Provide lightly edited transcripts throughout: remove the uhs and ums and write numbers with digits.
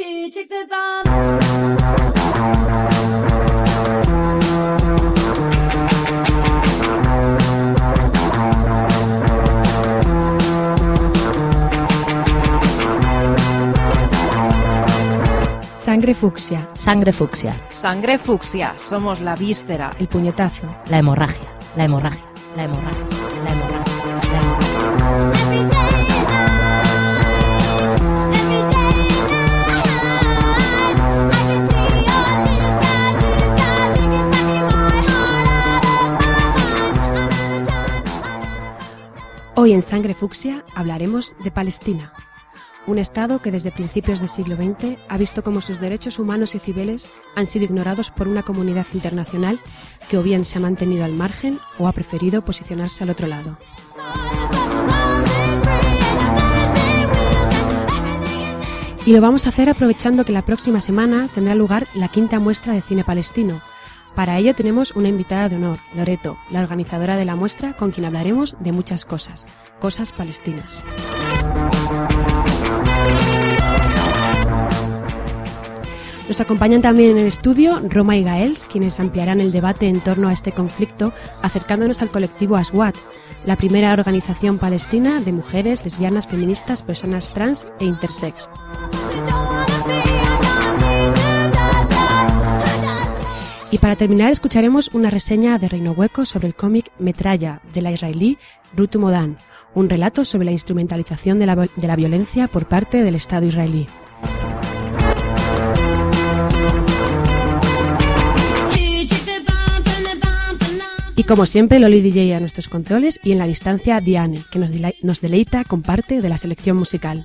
Sangre fucsia. Sangre fucsia. Sangre fucsia. Somos la víscera. El puñetazo. La hemorragia. La hemorragia. La hemorragia. La hemorragia. La hemorragia. Hoy en Sangre Fucsia hablaremos de Palestina, un estado que desde principios del siglo XX ha visto cómo sus derechos humanos y civiles han sido ignorados por una comunidad internacional que o bien se ha mantenido al margen o ha preferido posicionarse al otro lado. Y lo vamos a hacer aprovechando que la próxima semana tendrá lugar la 5ª muestra de cine palestino. Para ello tenemos una invitada de honor, Loreto, la organizadora de la muestra, con quien hablaremos de muchas cosas palestinas. Nos acompañan también en el estudio Roma y Gaels, quienes ampliarán el debate en torno a este conflicto, acercándonos al colectivo Aswat, la primera organización palestina de mujeres, lesbianas, feministas, personas trans e intersex. Y para terminar escucharemos una reseña de Reino Hueco sobre el cómic Metralla de la israelí Ruth Modan, un relato sobre la instrumentalización de la violencia por parte del Estado israelí. Y como siempre, Loli DJ a nuestros controles y en la distancia Diane, que nos deleita con parte de la selección musical.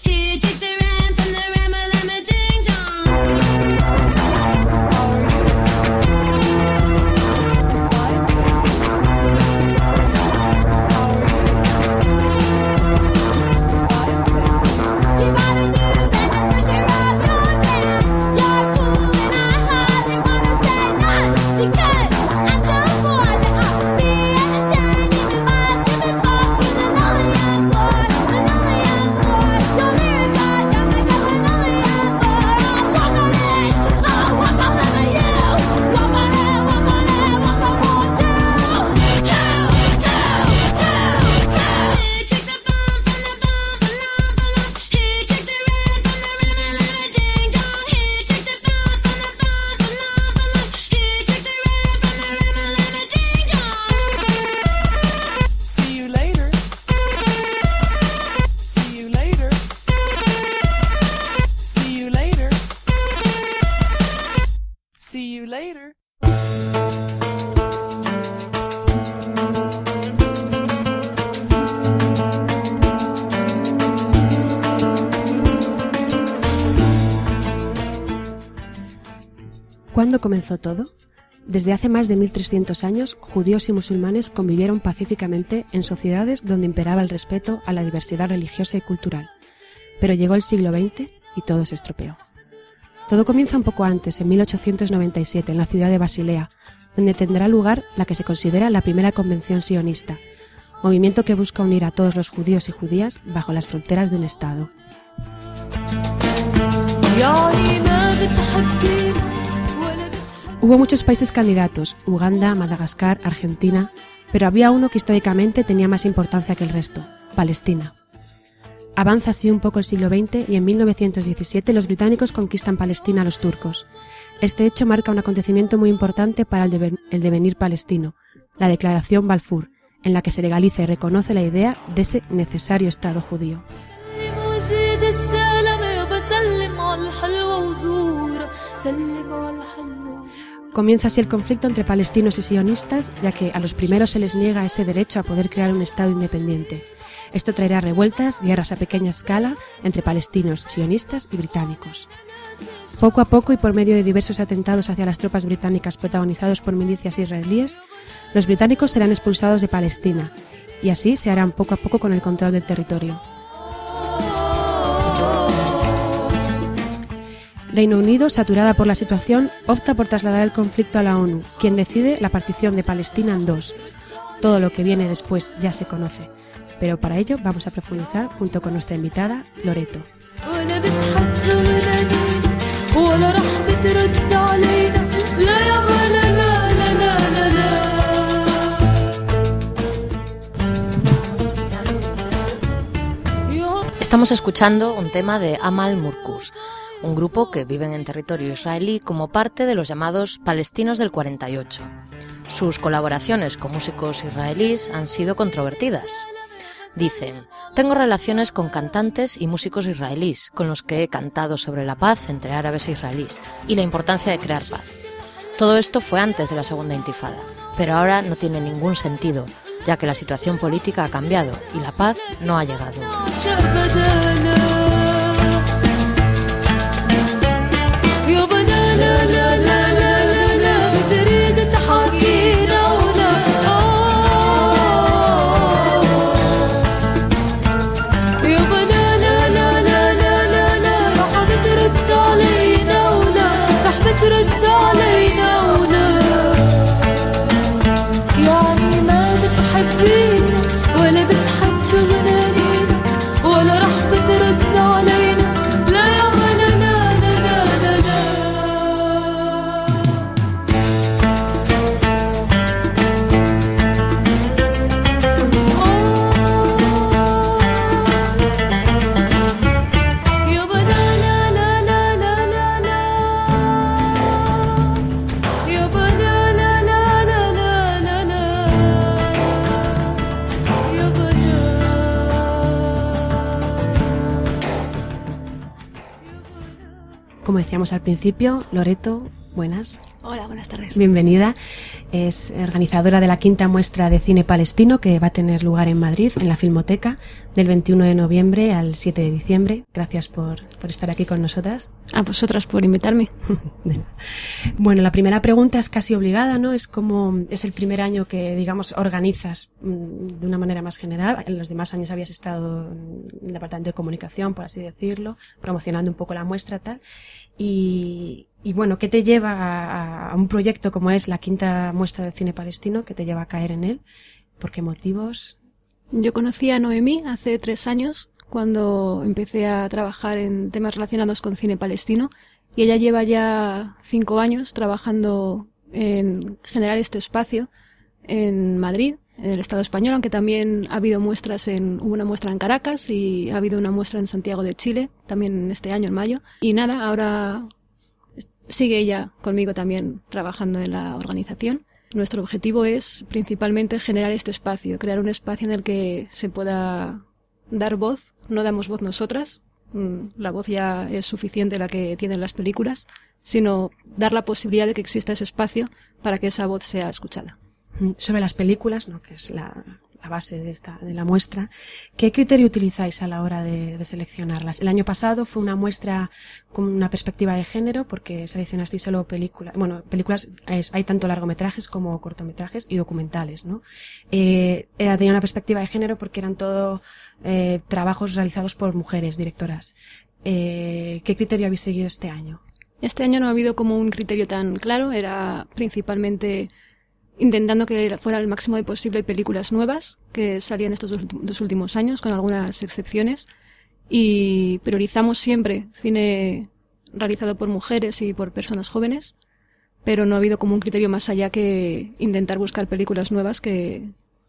¿Cuándo comenzó todo? Desde hace más de 1300 años, judíos y musulmanes convivieron pacíficamente en sociedades donde imperaba el respeto a la diversidad religiosa y cultural. Pero llegó el siglo XX y todo se estropeó. Todo comienza un poco antes, en 1897, en la ciudad de Basilea, donde tendrá lugar la que se considera la primera convención sionista, movimiento que busca unir a todos los judíos y judías bajo las fronteras de un Estado. Hubo muchos países candidatos, Uganda, Madagascar, Argentina, pero había uno que históricamente tenía más importancia que el resto, Palestina. Avanza así un poco el siglo XX y en 1917 los británicos conquistan Palestina a los turcos. Este hecho marca un acontecimiento muy importante para el devenir palestino, la Declaración Balfour, en la que se legaliza y reconoce la idea de ese necesario Estado judío. Comienza así el conflicto entre palestinos y sionistas, ya que a los primeros se les niega ese derecho a poder crear un Estado independiente. Esto traerá revueltas, guerras a pequeña escala entre palestinos, sionistas y británicos. Poco a poco y por medio de diversos atentados hacia las tropas británicas protagonizados por milicias israelíes, los británicos serán expulsados de Palestina, y así se harán poco a poco con el control del territorio. Reino Unido, saturada por la situación, opta por trasladar el conflicto a la ONU, quien decide la partición de Palestina en dos. Todo lo que viene después ya se conoce, pero para ello vamos a profundizar junto con nuestra invitada, Loreto. Estamos escuchando un tema de Amal Murkus, un grupo que viven en territorio israelí como parte de los llamados palestinos del 48. Sus colaboraciones con músicos israelíes han sido controvertidas. Dicen: tengo relaciones con cantantes y músicos israelíes con los que he cantado sobre la paz entre árabes e israelíes y la importancia de crear paz. Todo esto fue antes de la segunda intifada, pero ahora no tiene ningún sentido, ya que la situación política ha cambiado y la paz no ha llegado. Como decíamos al principio, Loreto, buenas. Hola, buenas tardes. Bienvenida. Es organizadora de la quinta muestra de cine palestino que va a tener lugar en Madrid, en la Filmoteca, del 21 de noviembre al 7 de diciembre. Gracias por estar aquí con nosotras. A vosotras por invitarme. Bueno, la primera pregunta es casi obligada, ¿no? Es como es el primer año que, digamos, organizas de una manera más general. En los demás años habías estado en el departamento de comunicación, por así decirlo, promocionando un poco la muestra, tal. Y bueno, ¿qué te lleva a un proyecto como es la quinta muestra de cine palestino? ¿Qué te lleva a caer en él? ¿Por qué motivos? Yo conocí a Noemí hace 3 años cuando empecé a trabajar en temas relacionados con cine palestino y ella lleva ya 5 años trabajando en generar este espacio en Madrid, en el Estado español, aunque también ha habido muestras hubo una muestra en Caracas y ha habido una muestra en Santiago de Chile, también este año, en mayo. Y nada, ahora sigue ella conmigo también trabajando en la organización. Nuestro objetivo es principalmente generar este espacio, crear un espacio en el que se pueda dar voz. No damos voz nosotras, la voz ya es suficiente la que tienen las películas, sino dar la posibilidad de que exista ese espacio para que esa voz sea escuchada. Sobre las películas, ¿no?, que es la base de la muestra, ¿qué criterio utilizáis a la hora de seleccionarlas? El año pasado fue una muestra con una perspectiva de género porque seleccionasteis solo películas, hay tanto largometrajes como cortometrajes y documentales, ¿no? Tenía una perspectiva de género porque eran todo trabajos realizados por mujeres directoras. ¿Qué criterio habéis seguido este año? Este año no ha habido como un criterio tan claro, era principalmente intentando que fuera el máximo de posible películas nuevas que salían estos 2 últimos años, con algunas excepciones, y priorizamos siempre cine realizado por mujeres y por personas jóvenes, pero no ha habido como un criterio más allá que intentar buscar películas nuevas que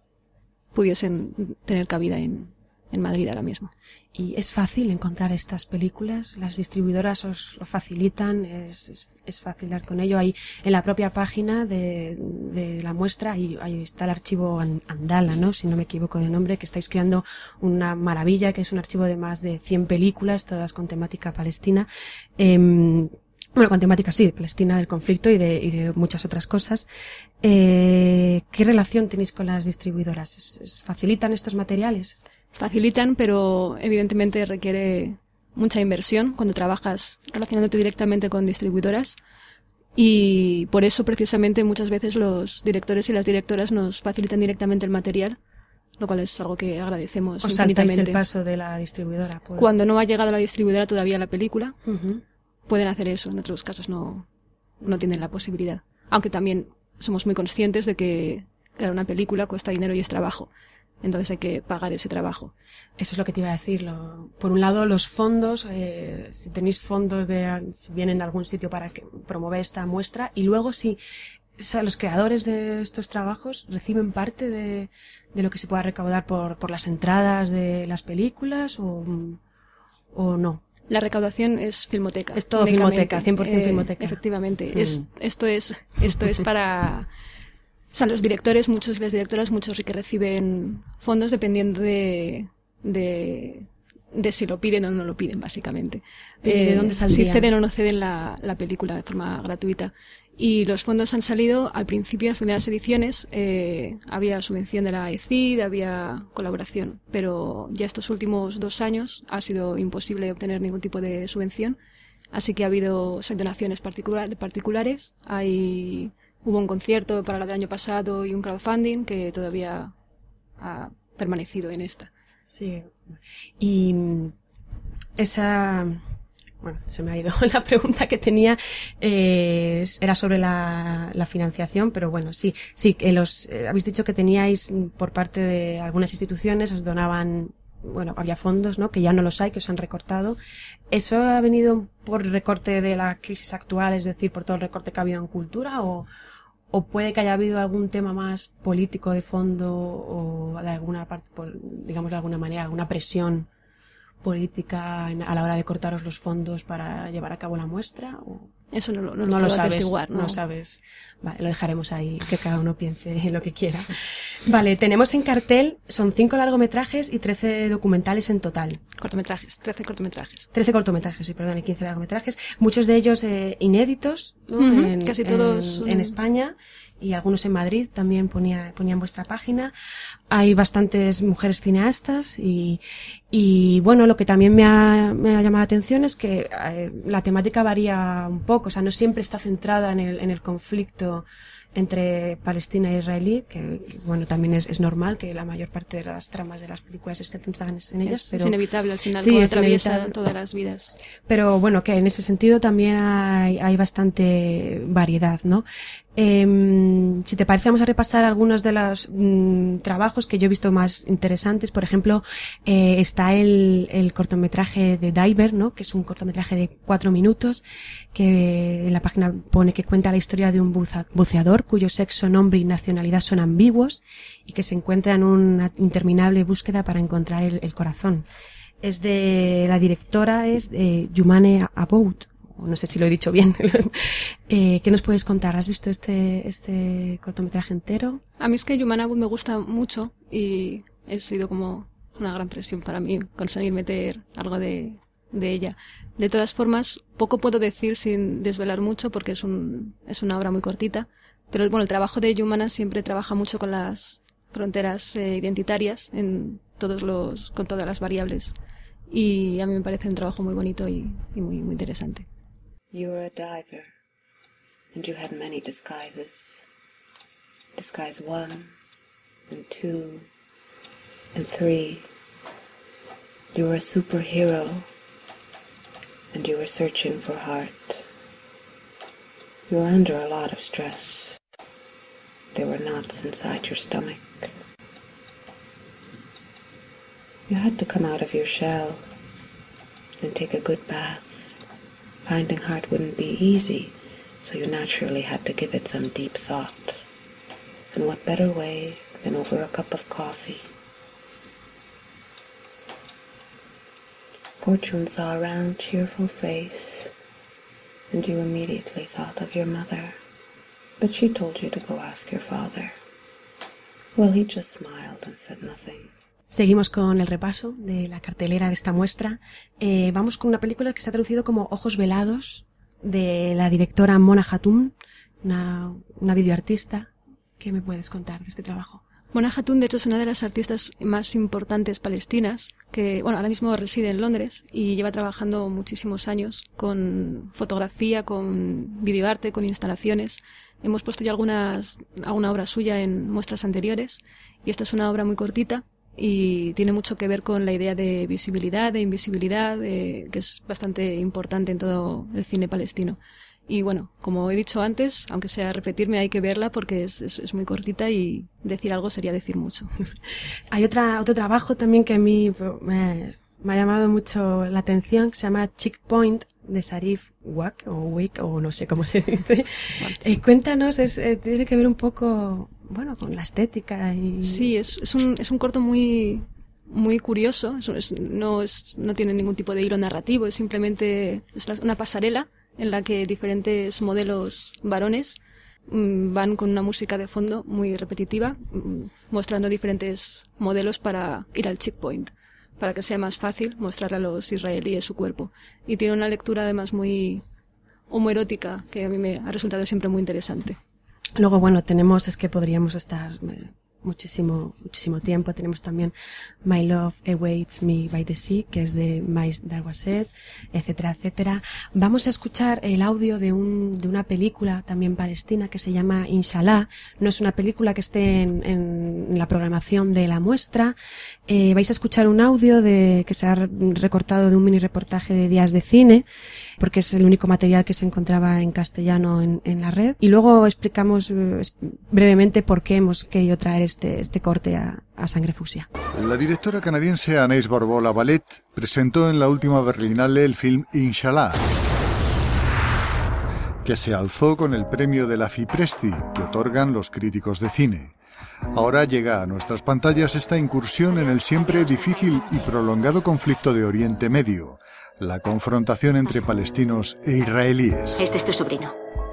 pudiesen tener cabida en Madrid ahora mismo. ¿Y es fácil encontrar estas películas? ¿Las distribuidoras os lo facilitan? ¿Es fácil dar con ello? Hay en la propia página de la muestra ahí está el archivo Andala, ¿no?, si no me equivoco de nombre, que estáis creando una maravilla, que es un archivo de más de 100 películas, todas con temática palestina. Bueno, con temática sí, de Palestina, del conflicto y de muchas otras cosas. ¿Qué relación tenéis con las distribuidoras? ¿Facilitan estos materiales? Facilitan, pero evidentemente requiere mucha inversión cuando trabajas relacionándote directamente con distribuidoras, y por eso precisamente muchas veces los directores y las directoras nos facilitan directamente el material, lo cual es algo que agradecemos infinitamente. ¿Os saltáis el paso de la distribuidora? Cuando no ha llegado a la distribuidora todavía la película, pueden hacer eso, en otros casos no tienen la posibilidad. Aunque también somos muy conscientes de que crear una película cuesta dinero y es trabajo. Entonces hay que pagar ese trabajo. Eso es lo que te iba a decir. Por un lado, los fondos, si tenéis fondos si vienen de algún sitio para promover esta muestra, y luego si los creadores de estos trabajos reciben parte de lo que se pueda recaudar por las entradas de las películas, o o no? La recaudación es Filmoteca. Es todo Filmoteca, 100% Filmoteca. Efectivamente. Esto es para... O sea, los directores, muchos y las directoras, muchos sí que reciben fondos dependiendo de si lo piden o no lo piden, básicamente. ¿De dónde saldría? Si ceden o no ceden la película de forma gratuita. Y los fondos han salido al principio, en las primeras ediciones, había subvención de la ECID, había colaboración, pero ya estos últimos 2 años ha sido imposible obtener ningún tipo de subvención, así que ha habido donaciones particulares, hubo un concierto para la del año pasado y un crowdfunding que todavía ha permanecido en esta. Sí, y esa... Bueno, se me ha ido la pregunta que tenía, era sobre la financiación, pero bueno, sí, habéis dicho que teníais por parte de algunas instituciones, os donaban, bueno, había fondos, ¿no? Que ya no los hay, que os han recortado. ¿Eso ha venido por recorte de la crisis actual, es decir, por todo el recorte que ha habido en cultura, o puede que haya habido algún tema más político de fondo, o de alguna parte, digamos de alguna manera, alguna presión política a la hora de cortaros los fondos para llevar a cabo la muestra? ¿O? Eso no lo sabes, atestiguar, ¿no? No sabes. Vale, lo dejaremos ahí, que cada uno piense lo que quiera. Vale, tenemos en cartel, son 5 largometrajes y 13 documentales en total. 13 cortometrajes. 13 cortometrajes, sí, perdón, y 15 largometrajes. Muchos de ellos inéditos, ¿no? Casi todos en España, y algunos en Madrid, también ponía en vuestra página. Hay bastantes mujeres cineastas y bueno, lo que también me ha llamado la atención es que la temática varía un poco, o sea, no siempre está centrada en el conflicto entre Palestina e Israelí, que bueno, también es normal que la mayor parte de las tramas de las películas estén centradas en ellas. Es inevitable al final, sí, como es atraviesa inevitable. todas las vidas. Pero bueno, que en ese sentido también hay bastante variedad, ¿no? Si te parece, vamos a repasar algunos de los trabajos que yo he visto más interesantes. Por ejemplo, está el cortometraje de Diver, ¿no? Que es un cortometraje de 4 minutos, que en la página pone que cuenta la historia de un buceador cuyo sexo, nombre y nacionalidad son ambiguos y que se encuentra en una interminable búsqueda para encontrar el corazón. La directora es Yumane Aboud. No sé si lo he dicho bien. ¿Qué nos puedes contar? ¿Has visto este cortometraje entero? A mí es que Yumane Aboud me gusta mucho y ha sido como una gran presión para mí conseguir meter algo de ella. De todas formas, poco puedo decir sin desvelar mucho porque es una obra muy cortita, pero bueno, el trabajo de Yumana siempre trabaja mucho con las fronteras identitarias con todas las variables, y a mí me parece un trabajo muy bonito y muy, muy interesante. You were a diver, and you had many disguises. Disguise 1, and 2, and 3. You were a superhero, and you were searching for heart. You were under a lot of stress. There were knots inside your stomach. You had to come out of your shell and take a good bath. Finding heart wouldn't be easy, so you naturally had to give it some deep thought. And what better way than over a cup of coffee? Fortune saw a round, cheerful face, and you immediately thought of your mother. But she told you to go ask your father. Well, he just smiled and said nothing. Seguimos con el repaso de la cartelera de esta muestra. Vamos con una película que se ha traducido como Ojos velados, de la directora Mona Hatoum, una videoartista. ¿Qué me puedes contar de este trabajo? Mona Hatoum, de hecho, es una de las artistas más importantes palestinas que, bueno, ahora mismo reside en Londres y lleva trabajando muchísimos años con fotografía, con videoarte, con instalaciones. Hemos puesto ya alguna obra suya en muestras anteriores y esta es una obra muy cortita y tiene mucho que ver con la idea de visibilidad, de invisibilidad, que es bastante importante en todo el cine palestino. Y bueno, como he dicho antes, aunque sea repetirme, hay que verla porque es muy cortita y decir algo sería decir mucho. Hay otro trabajo también que a mí me ha llamado mucho la atención, que se llama Chick Point, de Sarif Wak, o no sé cómo se dice. Cuéntanos, tiene que ver un poco, bueno, con la estética y... Sí, es un corto muy muy curioso, no tiene ningún tipo de hilo narrativo, es simplemente una pasarela en la que diferentes modelos varones van con una música de fondo muy repetitiva, mostrando diferentes modelos para ir al checkpoint, para que sea más fácil mostrar a los israelíes su cuerpo. Y tiene una lectura además muy homoerótica que a mí me ha resultado siempre muy interesante. Luego, bueno, es que podríamos estar muchísimo tiempo. Tenemos también My Love Awaits Me by the Sea, que es de Mais Darwazet, etcétera, etcétera. Vamos a escuchar el audio de una película también palestina que se llama Inshallah. No es una película que esté en la programación de la muestra. Vais a escuchar un audio que se ha recortado de un mini reportaje de Días de Cine, porque es el único material que se encontraba en castellano en la red. Y luego explicamos brevemente por qué hemos querido traer este corte a Sangre Fucsia. La directora canadiense Anaïs Barbeau-Lavalette presentó en la última Berlinale el film Inshallah, que se alzó con el premio de la FIPRESCI, que otorgan los críticos de cine. Ahora llega a nuestras pantallas esta incursión en el siempre difícil y prolongado conflicto de Oriente Medio, la confrontación entre palestinos e israelíes. Este es tu sobrino.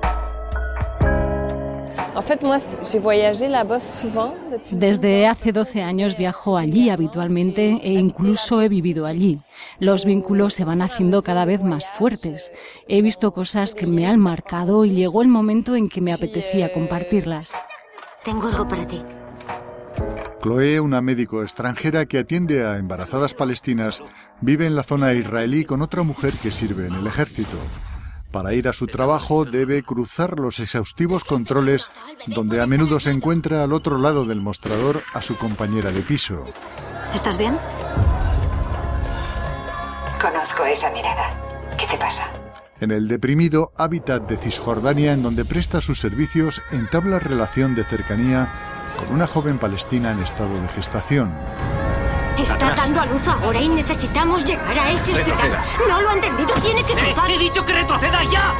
Desde hace 12 años viajo allí habitualmente e incluso he vivido allí. Los vínculos se van haciendo cada vez más fuertes. He visto cosas que me han marcado y llegó el momento en que me apetecía compartirlas. Tengo algo para ti. Chloé, una médico extranjera que atiende a embarazadas palestinas, vive en la zona israelí con otra mujer que sirve en el ejército. Para ir a su trabajo debe cruzar los exhaustivos controles donde a menudo se encuentra al otro lado del mostrador a su compañera de piso. ¿Estás bien? Conozco esa mirada. ¿Qué te pasa? En el deprimido hábitat de Cisjordania, en donde presta sus servicios, entabla relación de cercanía con una joven palestina en estado de gestación. Está dando a luz ahora y necesitamos llegar a ese hospital. No lo ha entendido, tiene que cruzar. ¡He dicho que retroceda ya!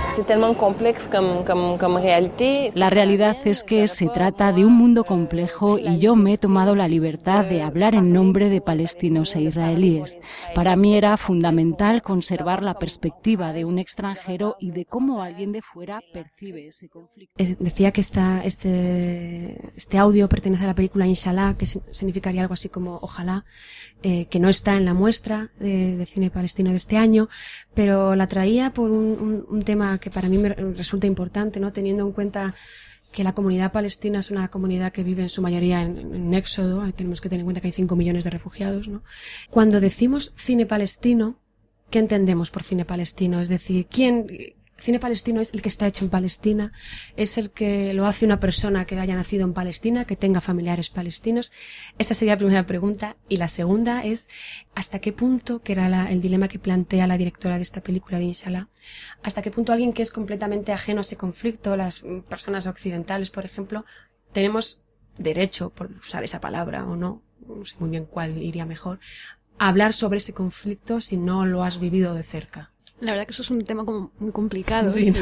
La realidad es que se trata de un mundo complejo y yo me he tomado la libertad de hablar en nombre de palestinos e israelíes. Para mí era fundamental conservar la perspectiva de un extranjero y de cómo alguien de fuera percibe ese conflicto. Decía que este audio pertenece a la película Inshallah, que significaría algo así como ojalá, que no está en la muestra de cine palestino de este año, pero la traía por un tema que para mí me resulta importante, ¿no? Teniendo en cuenta que la comunidad palestina es una comunidad que vive en su mayoría en éxodo. Tenemos que tener en cuenta que hay 5 millones de refugiados, ¿no? Cuando decimos cine palestino, ¿qué entendemos por cine palestino? Es decir, cine palestino es el que está hecho en Palestina, es el que lo hace una persona que haya nacido en Palestina, que tenga familiares palestinos. Esa sería la primera pregunta. Y la segunda es, ¿hasta qué punto, que era el dilema que plantea la directora de esta película de Inshallah, hasta qué punto alguien que es completamente ajeno a ese conflicto, las personas occidentales, por ejemplo, tenemos derecho, por usar esa palabra o no sé muy bien cuál iría mejor, a hablar sobre ese conflicto si no lo has vivido de cerca? La verdad que eso es un tema como muy complicado. Sí, ¿no?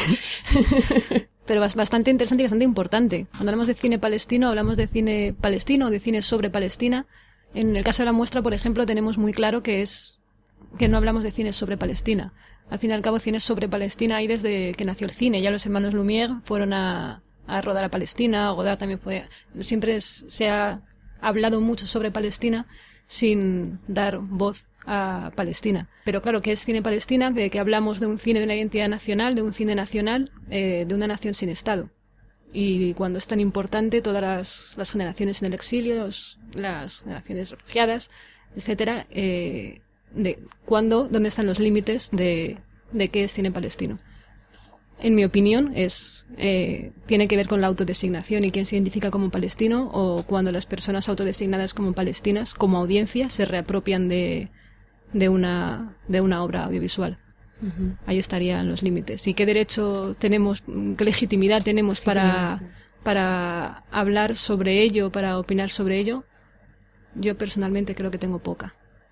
Pero bastante interesante y bastante importante. Cuando hablamos de cine palestino, hablamos de cine palestino o de cine sobre Palestina. En el caso de la muestra, por ejemplo, tenemos muy claro que no hablamos de cine sobre Palestina. Al fin y al cabo, cine sobre Palestina hay desde que nació el cine. Ya los hermanos Lumière fueron a rodar a Palestina, Godard también fue. Siempre se ha hablado mucho sobre Palestina sin dar voz a Palestina. Pero claro, ¿qué es cine Palestina? De que hablamos de un cine de una identidad nacional, de un cine nacional, de una nación sin Estado. Y cuando es tan importante, todas las generaciones en el exilio, las generaciones refugiadas, etcétera, ¿dónde están los límites de qué es cine palestino? En mi opinión, tiene que ver con la autodesignación y quién se identifica como palestino, o cuando las personas autodesignadas como palestinas, como audiencia, se reapropian de una obra audiovisual. Uh-huh. Ahí estarían los límites. ¿Y qué derecho tenemos, qué legitimidad tenemos para hablar sobre ello, para opinar sobre ello? Yo personalmente creo que tengo poca.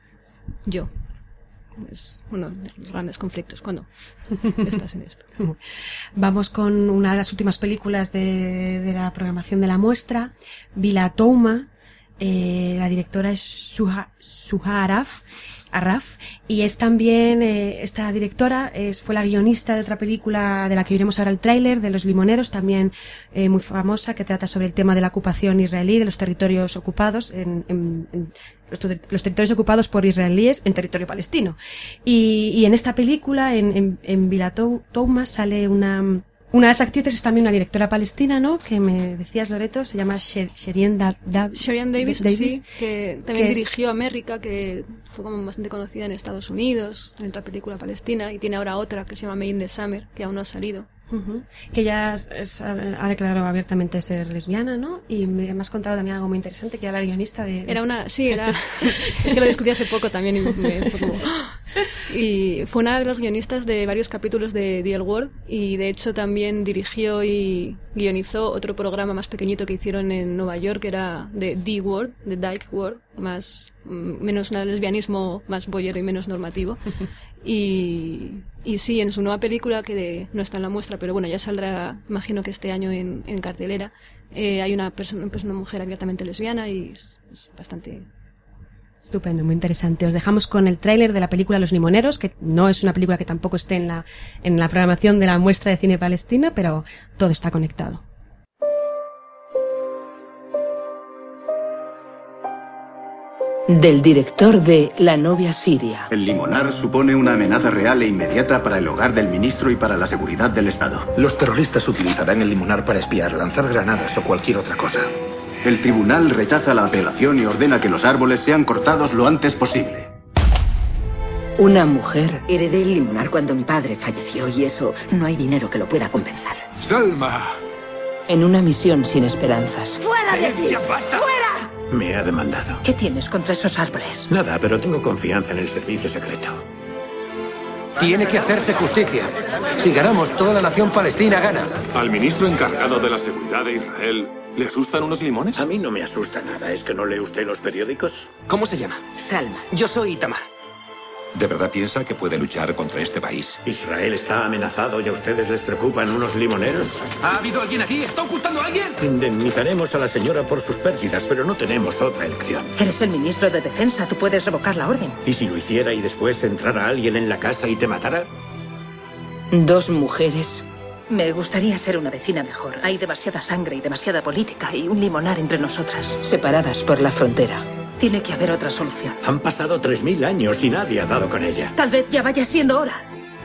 Es uno de los grandes conflictos cuando estás en esto. Vamos con una de las últimas películas de la programación de la muestra, Bila Touma, La directora es Suha Arraf, y es también, esta directora fue la guionista de otra película de la que veremos ahora el tráiler, de Los Limoneros, también muy famosa, que trata sobre el tema de la ocupación israelí, de los territorios ocupados, los territorios ocupados por israelíes en territorio palestino. Y en esta película, en Vila Touma, sale una de las actrices es también una directora palestina, ¿no? Que me decías, Loreto, se llama Sherian Davis, sí, que también dirigió América, que fue como bastante conocida en Estados Unidos, en otra película palestina, y tiene ahora otra que se llama Made in the Summer, que aún no ha salido. Que ella ha declarado abiertamente ser lesbiana, ¿no? Y me has contado también algo muy interesante, que era la guionista de... Es que lo descubrí hace poco también y fue una de las guionistas de varios capítulos de The L Word, y de hecho también dirigió y guionizó otro programa más pequeñito que hicieron en Nueva York, que era de The Word, de Dyke Word, menos un lesbianismo más boyero y menos normativo. Y sí, en su nueva película, que no está en la muestra, pero bueno, ya saldrá, imagino que este año en cartelera, hay una mujer abiertamente lesbiana, y es bastante... Estupendo, muy interesante. Os dejamos con el tráiler de la película Los Limoneros, que no es una película que tampoco esté en la programación de la muestra de cine palestina, pero todo está conectado. Del director de La novia siria. El limonar supone una amenaza real e inmediata para el hogar del ministro y para la seguridad del Estado. Los terroristas utilizarán el limonar para espiar, lanzar granadas o cualquier otra cosa. El tribunal rechaza la apelación y ordena que los árboles sean cortados lo antes posible. Una mujer. Heredé el limonar cuando mi padre falleció, y eso no hay dinero que lo pueda compensar. ¡Salma! En una misión sin esperanzas. ¡Fuera de aquí! ¡Ya basta! ¡Fuera! Me ha demandado. ¿Qué tienes contra esos árboles? Nada, pero tengo confianza en el servicio secreto. Tiene que hacerse justicia. Si ganamos, toda la nación palestina gana. Al ministro encargado de la seguridad de Israel, ¿le asustan unos limones? A mí no me asusta nada. ¿Es que no lee usted los periódicos? ¿Cómo se llama? Salma. Yo soy Itamar. ¿De verdad piensa que puede luchar contra este país? ¿Israel está amenazado y a ustedes les preocupan unos limoneros? ¿Ha habido alguien aquí? ¿Está ocultando a alguien? Indemnizaremos a la señora por sus pérdidas, pero no tenemos otra elección. Eres el ministro de Defensa, tú puedes revocar la orden. ¿Y si lo hiciera y después entrara alguien en la casa y te matara? Dos mujeres. Me gustaría ser una vecina mejor. Hay demasiada sangre y demasiada política y un limonar entre nosotras. Separadas por la frontera. Tiene que haber otra solución. Han pasado 3000 años y nadie ha dado con ella. Tal vez ya vaya siendo hora.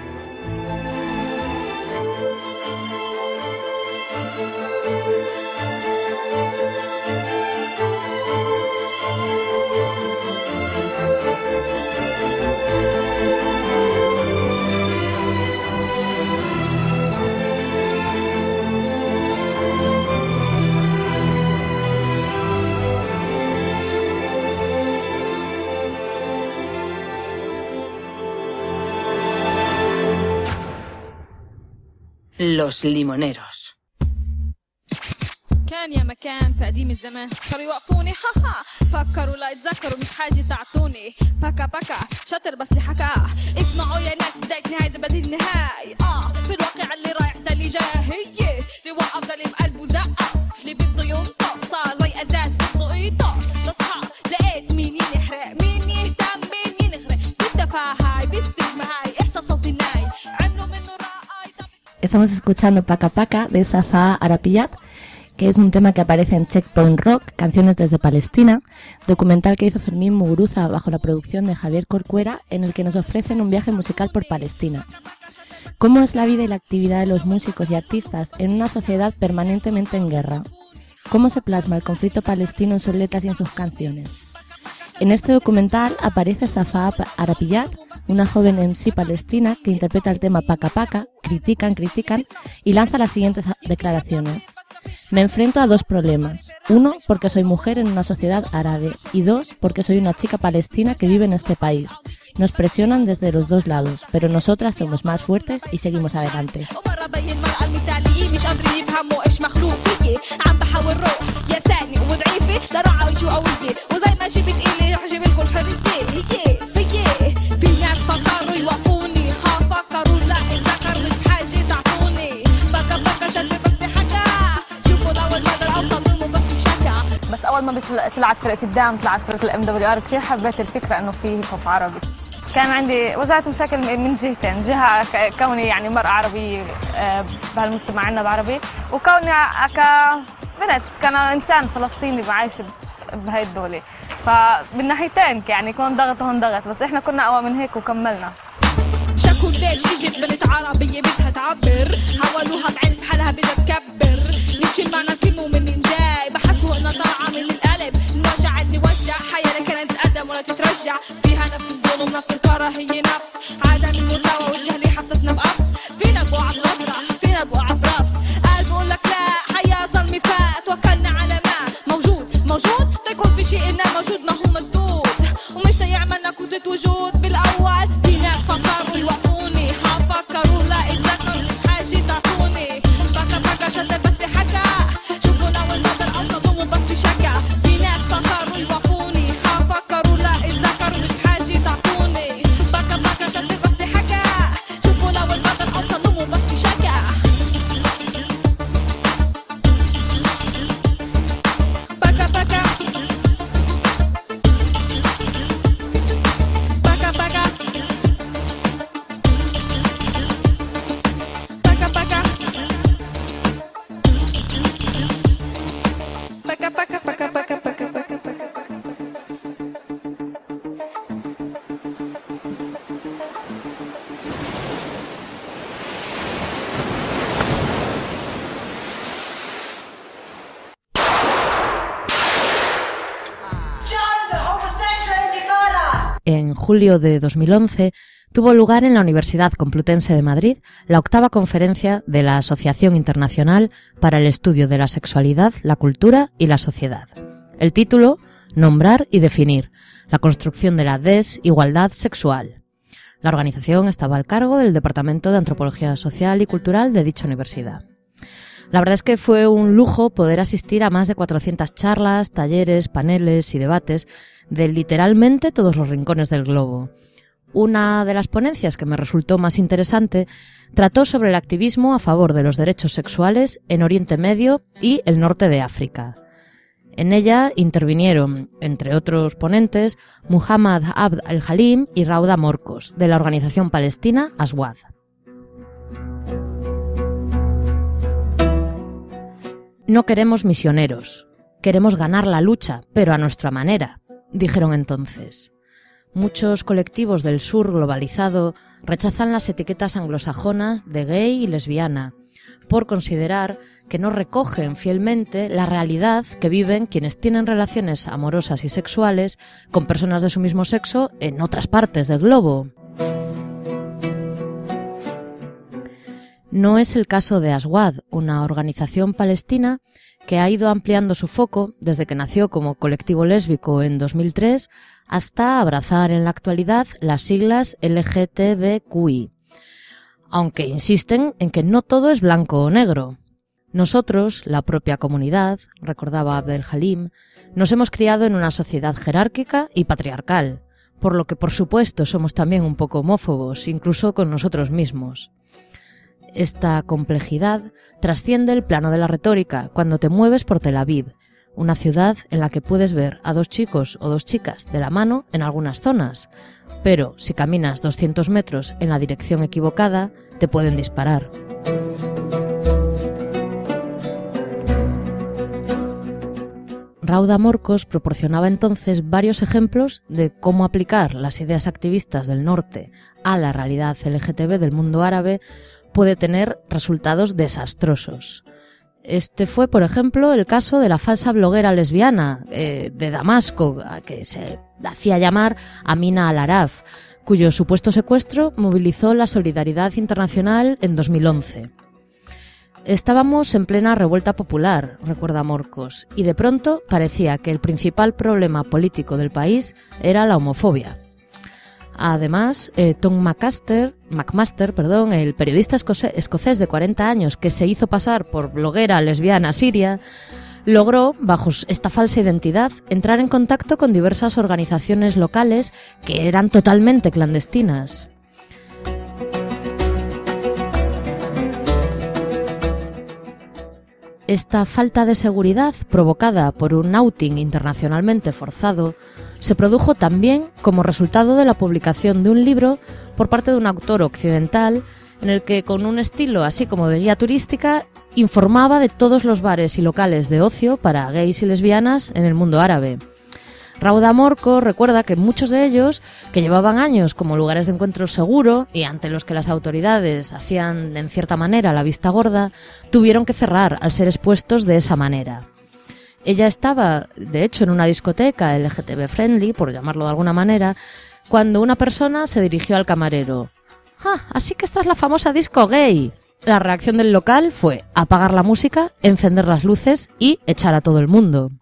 Los limoneros. كان يا مكان في قديم الزمان صاروا يوقفوني فكروا لا يتذكروا مش حاجة تعطوني باكا باكا شاطر بس اللي حكى اسمعوا يا ناس بداية نهاية زبادي النهاية في الواقع اللي رايح زي اللي جاي هي اللي وقف زي اللي بقلبه زقف اللي بده ينطق صار زي ازاز بده يطق تصحى لقيت مين يحرق مين يهتم مين ينغرق بالتفاهة باستجمة هاي احساس صوت الناي عملوا منه رأي. Estamos escuchando Paca Paca de Safa Arapiyat, que es un tema que aparece en Checkpoint Rock, Canciones desde Palestina, documental que hizo Fermín Muguruza bajo la producción de Javier Corcuera, en el que nos ofrecen un viaje musical por Palestina. ¿Cómo es la vida y la actividad de los músicos y artistas en una sociedad permanentemente en guerra? ¿Cómo se plasma el conflicto palestino en sus letras y en sus canciones? En este documental aparece Safa Arapiyat, una joven MC palestina que interpreta el tema Paca Paca, critican, y lanza las siguientes declaraciones. Me enfrento a dos problemas. Uno, porque soy mujer en una sociedad árabe. Y dos, porque soy una chica palestina que vive en este país. Nos presionan desde los dos lados, pero nosotras somos más fuertes y seguimos adelante. أول ما طلعت فرقة الدام، طلعت فرقة الMWR، كثير حبيت الفكرة إنه في هيب هوب عربي. كان عندي واجهت مشاكل من جهتين، جهة كوني يعني مرأة عربية بهالمجتمع عنا بعربي، وكوني كبنت كان إنسان فلسطيني بعايش بهاي الدولة. فبالناحيتين يعني كون ضغط وهون ضغط، بس إحنا كنا أقوى من هيك وكملنا. شكوا ليش اجت بنت عربية بدها تعبر، حولوها بعلم بحالها بدها تكبر، نمشي معنا فيلم ومنين جاي بحسوا انها طالعة من القلب، الوجع اللي وجع حياة لا كانت تتقدم ولا تترجع، فيها نفس الظلم نفس الكراهية نفس عدم المساواة والجهل حبستنا بقفص، فينا البقعة بغفرة فينا البقعة برقص، قال بقول لك لا حياة ظلمي فات توكلنا على ما موجود تكون في شيء إنه موجود ما هو مسدود، ومش يعملنا كوتة وجود بالأول في ناس فكروا يوقفوني فكروا لا اتذكروا حاجة تعطوني بكا شتى بس لحكا شوفوا لو النظر أصدموا بس بشكا، في ناس فكروا يوقفوني فكروا لا اتذكروا مش حاجة تعطوني بكا شتى بس لحكا شوفوا لو النظر أصدموا بس بشكا. En julio de 2011 tuvo lugar en la Universidad Complutense de Madrid la 8ª conferencia de la Asociación Internacional para el Estudio de la Sexualidad, la Cultura y la Sociedad. El título, Nombrar y definir, la construcción de la desigualdad sexual. La organización estaba al cargo del Departamento de Antropología Social y Cultural de dicha universidad. La verdad es que fue un lujo poder asistir a más de 400 charlas, talleres, paneles y debates de literalmente todos los rincones del globo. Una de las ponencias que me resultó más interesante trató sobre el activismo a favor de los derechos sexuales en Oriente Medio y el norte de África. En ella intervinieron, entre otros ponentes, Muhammad Abd al-Halim y Rauda Morcos, de la organización palestina Aswad. No queremos misioneros, queremos ganar la lucha, pero a nuestra manera, dijeron entonces. Muchos colectivos del sur globalizado rechazan las etiquetas anglosajonas de gay y lesbiana, por considerar que no recogen fielmente la realidad que viven quienes tienen relaciones amorosas y sexuales con personas de su mismo sexo en otras partes del globo. No es el caso de Aswad, una organización palestina que ha ido ampliando su foco desde que nació como colectivo lésbico en 2003 hasta abrazar en la actualidad las siglas LGTBQI, aunque insisten en que no todo es blanco o negro. Nosotros, la propia comunidad, recordaba Abd al-Halim, nos hemos criado en una sociedad jerárquica y patriarcal, por lo que por supuesto somos también un poco homófobos, incluso con nosotros mismos. Esta complejidad trasciende el plano de la retórica cuando te mueves por Tel Aviv, una ciudad en la que puedes ver a dos chicos o dos chicas de la mano en algunas zonas, pero si caminas 200 metros en la dirección equivocada, te pueden disparar. Rauda Morcos proporcionaba entonces varios ejemplos de cómo aplicar las ideas activistas del norte a la realidad LGTB del mundo árabe puede tener resultados desastrosos. Este fue, por ejemplo, el caso de la falsa bloguera lesbiana de Damasco, que se hacía llamar Amina al-Araf, cuyo supuesto secuestro movilizó la solidaridad internacional en 2011. Estábamos en plena revuelta popular, recuerda Morcos, y de pronto parecía que el principal problema político del país era la homofobia. Además, Tom McMaster, el periodista escocés de 40 años que se hizo pasar por bloguera lesbiana siria, logró, bajo esta falsa identidad, entrar en contacto con diversas organizaciones locales que eran totalmente clandestinas. Esta falta de seguridad provocada por un outing internacionalmente forzado se produjo también como resultado de la publicación de un libro por parte de un autor occidental en el que, con un estilo así como de guía turística, informaba de todos los bares y locales de ocio para gays y lesbianas en el mundo árabe. Rauda Morco recuerda que muchos de ellos, que llevaban años como lugares de encuentro seguro y ante los que las autoridades hacían en cierta manera la vista gorda, tuvieron que cerrar al ser expuestos de esa manera. Ella estaba, de hecho, en una discoteca LGTB friendly, por llamarlo de alguna manera, cuando una persona se dirigió al camarero. «Ah, así que esta es la famosa disco gay». La reacción del local fue apagar la música, encender las luces y echar a todo el mundo.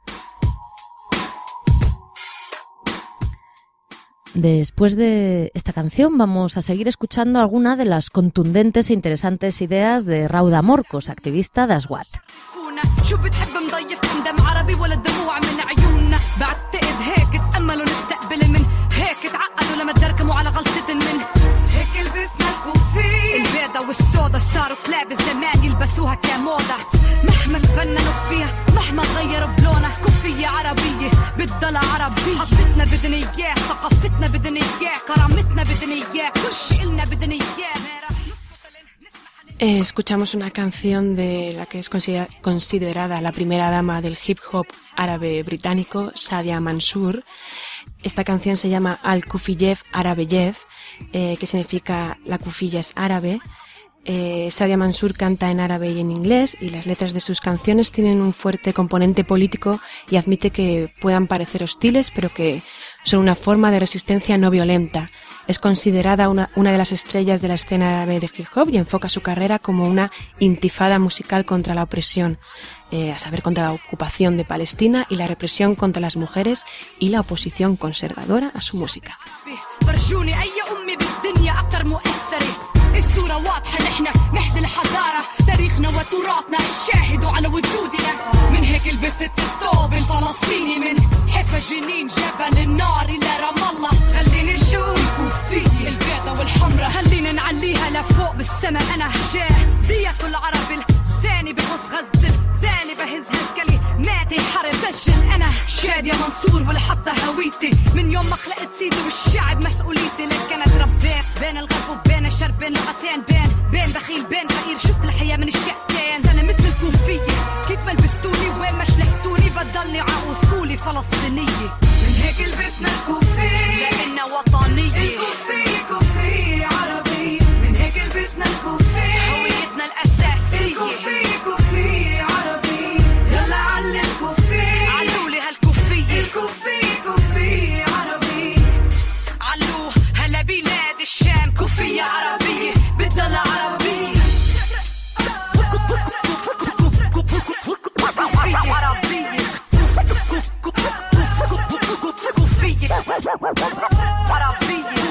Después de esta canción vamos a seguir escuchando algunas de las contundentes e interesantes ideas de Rauda Morcos, activista de Aswad. شو بتحب مضيف اندم عربي ولا الدموع من عيوننا بعتقد هيك تأملوا نستقبل من هيك تعقدوا لما تدركموا على غلطة من هيك لبسنا الكوفية البيضة والسودا صاروا كلاب الزمان يلبسوها كموضة مهما تفننوا فيها مهما غيروا بلونها كوفية عربية بتضل عربية حطتنا بدنا اياه ثقافتنا بدنا اياه كرامتنا بدنا اياه كل شي إلنا بدنا اياه. Escuchamos una canción de la que es considerada la primera dama del hip hop árabe británico, Sadia Mansour. Esta canción se llama Al-Kufiyev Arabeyev, que significa la kufilla es árabe. Sadia Mansour canta en árabe y en inglés, y las letras de sus canciones tienen un fuerte componente político y admite que puedan parecer hostiles, pero que son una forma de resistencia no violenta. Es considerada una de las estrellas de la escena árabe de hip hop y enfoca su carrera como una intifada musical contra la opresión, a saber, contra la ocupación de Palestina y la represión contra las mujeres y la oposición conservadora a su música. الصورة واضحة نحن نحن الحضارة تاريخنا وتراثنا الشاهد على وجودنا من هيك لبست الثوب الفلسطيني من حفا جنين جبل النار إلى رام الله خليني نشوف الكوفية البيضة والحمرة خلينا نعليها لفوق بالسما أنا شاهدية العرب الثاني بغص غزل ثاني بهز كلماتي حرب سجل أنا شادية منصور والحطة هويتي من يوم ما خلقت سيدي والشعب مسؤوليتي لك أنا تربيت بين الغرب وبين الشرق بين لغتين بين بخيل بين فقير شفت الحياة من الشقتين أنا مثل الكوفية كيف ما لبستوني وين ما شلحتوني بضلني عاوصولي فلسطينية من هيك لبسنا الكوفية لأننا وطنية الكوفية كوفية عربية من هيك لبسنا الكوفية هويتنا الأساسية الكوفية كوفية عربية يلا علي الكوفية علولي هالكوفية الكوفية كوفية عربية علو هلا بلاد الشام كوفية عربية بتضل عربية كوفية عربية كوفية عربية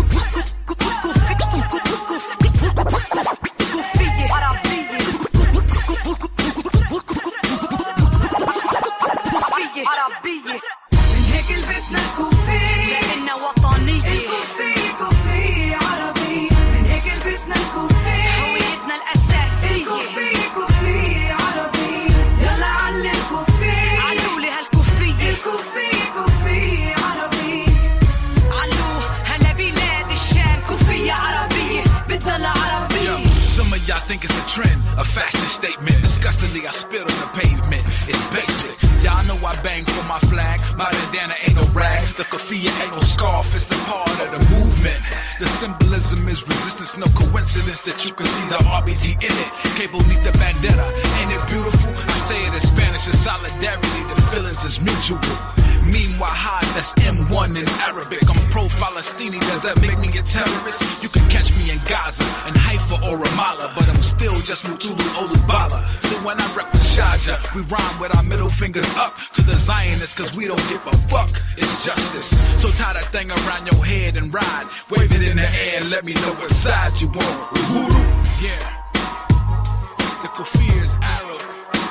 عربية من هيك لبسنا الكوفية لأننا وطنية الكوفية كوفية عربية من هيك لبسنا الكوفية هويتنا الأساسية الكوفية كوفية عربية يلا علي الكوفية علولي هالكوفية الكوفية كوفية عربية علو هلا بلاد الشام كوفية عربية بتضل عربية. Some of y'all think it's a trend, a fashion statement. Disgustingly, I spit on the pavement. It's basic. Y'all know I bang for my flag. My bandana ain't no rag. The keffiyeh ain't no scarf. It's a part of the movement. The symbolism is resistance. No coincidence that you can see the RBG in it. Cable need the bandana. Ain't it beautiful? I say it in Spanish. It's solidarity. The feelings is mutual. Meanwhile, that's M1 in Arabic. I'm pro-Falastini. Does that make me a terrorist? You can catch me in Gaza, in Haifa or Ramallah, but I'm still just Mutulu Olubala. So when I rep the Sharjah, we rhyme with our middle fingers up to the Zionists, cause we don't give a fuck. It's justice. So tie that thing around your head and ride. Wave it in the air and let me know what side you want. Uhuru. Yeah. The keffiyeh is Arab.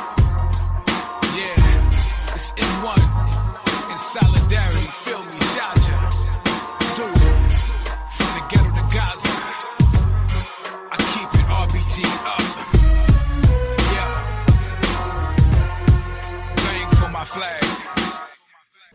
Yeah. It's M1. In solidarity, feel me, Sharjah. Do it. From the ghetto to Gaza. I keep it RBG up. Yeah.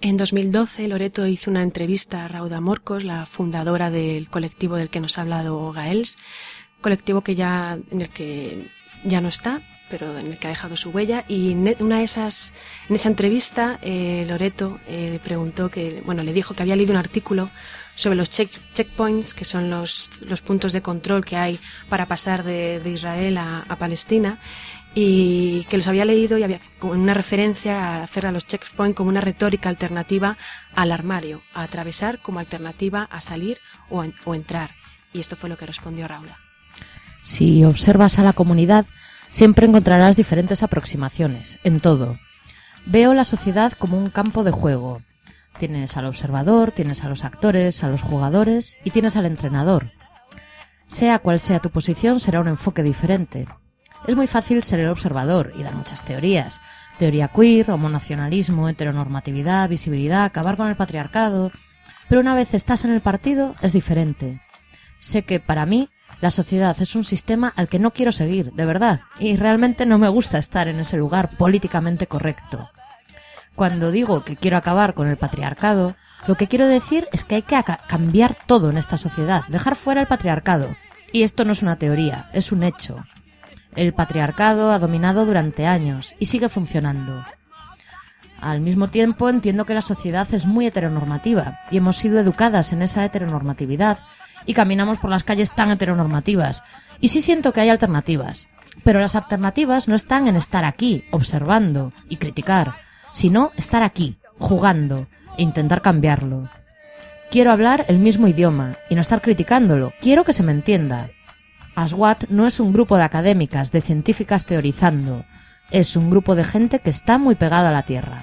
En 2012, Loreto hizo una entrevista a Rauda Morcos, la fundadora del colectivo del que nos ha hablado Gaels, colectivo en el que ya no está, pero en el que ha dejado su huella, y en esa entrevista Loreto le preguntó le dijo que había leído un artículo sobre los checkpoints, que son los puntos de control que hay para pasar de Israel a Palestina, y que los había leído y había una referencia a hacer a los checkpoints como una retórica alternativa al armario, a atravesar como alternativa a salir o entrar. Y esto fue lo que respondió Rauda. Si observas a la comunidad, siempre encontrarás diferentes aproximaciones, en todo. Veo la sociedad como un campo de juego. Tienes al observador, tienes a los actores, a los jugadores y tienes al entrenador. Sea cual sea tu posición, será un enfoque diferente. Es muy fácil ser el observador y dar muchas teorías. Teoría queer, homonacionalismo, heteronormatividad, visibilidad, acabar con el patriarcado. Pero una vez estás en el partido, es diferente. Sé que, para mí, la sociedad es un sistema al que no quiero seguir, de verdad, y realmente no me gusta estar en ese lugar políticamente correcto. Cuando digo que quiero acabar con el patriarcado, lo que quiero decir es que hay que cambiar todo en esta sociedad, dejar fuera el patriarcado. Y esto no es una teoría, es un hecho. El patriarcado ha dominado durante años y sigue funcionando. Al mismo tiempo, entiendo que la sociedad es muy heteronormativa y hemos sido educadas en esa heteronormatividad y caminamos por las calles tan heteronormativas. Y sí siento que hay alternativas, pero las alternativas no están en estar aquí, observando y criticar, sino estar aquí, jugando e intentar cambiarlo. Quiero hablar el mismo idioma y no estar criticándolo, quiero que se me entienda. ASWAT no es un grupo de académicas, de científicas teorizando, es un grupo de gente que está muy pegado a la tierra.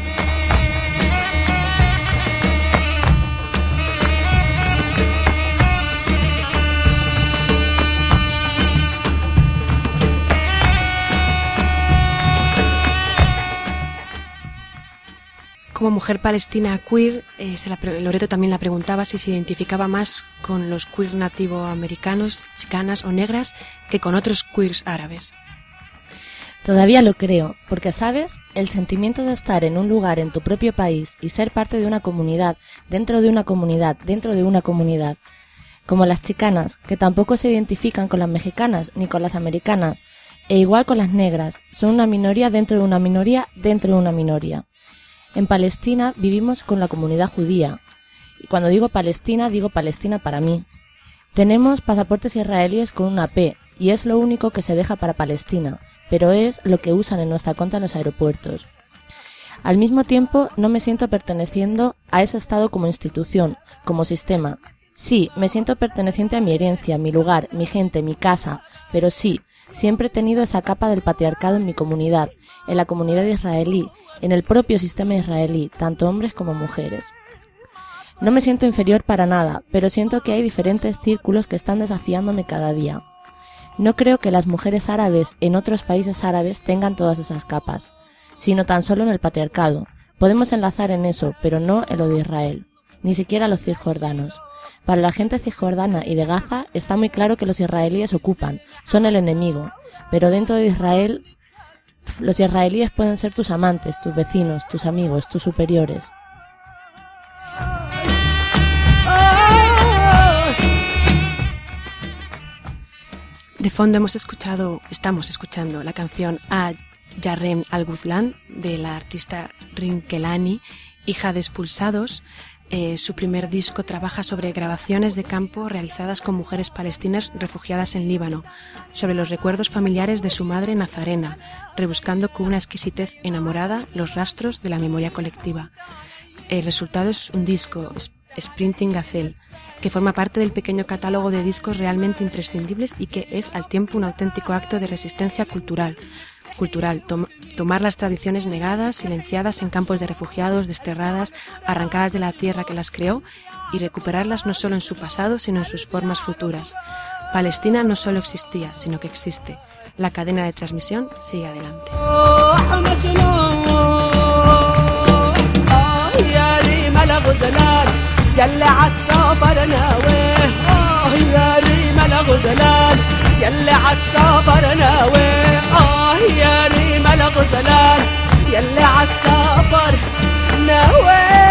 Como mujer palestina queer, Loreto también la preguntaba si se identificaba más con los queer nativoamericanos, chicanas o negras que con otros queers árabes. Todavía lo creo, porque, ¿sabes? El sentimiento de estar en un lugar en tu propio país y ser parte de una comunidad, dentro de una comunidad, dentro de una comunidad. Como las chicanas, que tampoco se identifican con las mexicanas ni con las americanas, e igual con las negras, son una minoría dentro de una minoría dentro de una minoría. En Palestina vivimos con la comunidad judía, y cuando digo Palestina para mí. Tenemos pasaportes israelíes con una P, y es lo único que se deja para Palestina, pero es lo que usan en nuestra cuenta en los aeropuertos. Al mismo tiempo, no me siento perteneciendo a ese Estado como institución, como sistema. Sí, me siento perteneciente a mi herencia, mi lugar, mi gente, mi casa, pero sí, siempre he tenido esa capa del patriarcado en mi comunidad, en la comunidad israelí, en el propio sistema israelí, tanto hombres como mujeres. No me siento inferior para nada, pero siento que hay diferentes círculos que están desafiándome cada día. No creo que las mujeres árabes en otros países árabes tengan todas esas capas, sino tan solo en el patriarcado. Podemos enlazar en eso, pero no en lo de Israel, ni siquiera los cisjordanos. Para la gente cisjordana y de Gaza está muy claro que los israelíes ocupan, son el enemigo, pero dentro de Israel, los israelíes pueden ser tus amantes, tus vecinos, tus amigos, tus superiores. De fondo estamos escuchando la canción A Yarem Al-Ghuzlan de la artista Rim Kelani, hija de expulsados. Su primer disco trabaja sobre grabaciones de campo realizadas con mujeres palestinas refugiadas en Líbano, sobre los recuerdos familiares de su madre nazarena, rebuscando con una exquisitez enamorada los rastros de la memoria colectiva. El resultado es un disco, Sprinting Gazelle, que forma parte del pequeño catálogo de discos realmente imprescindibles y que es al tiempo un auténtico acto de resistencia cultural, tomar las tradiciones negadas, silenciadas en campos de refugiados, desterradas, arrancadas de la tierra que las creó, y recuperarlas no solo en su pasado, sino en sus formas futuras. Palestina no solo existía, sino que existe. La cadena de transmisión sigue adelante. يلا عالسفر ناويه يا ريم الغزلان يلا عالسفر ناويه يا ريم الغزلان يلا عالسفر ناويه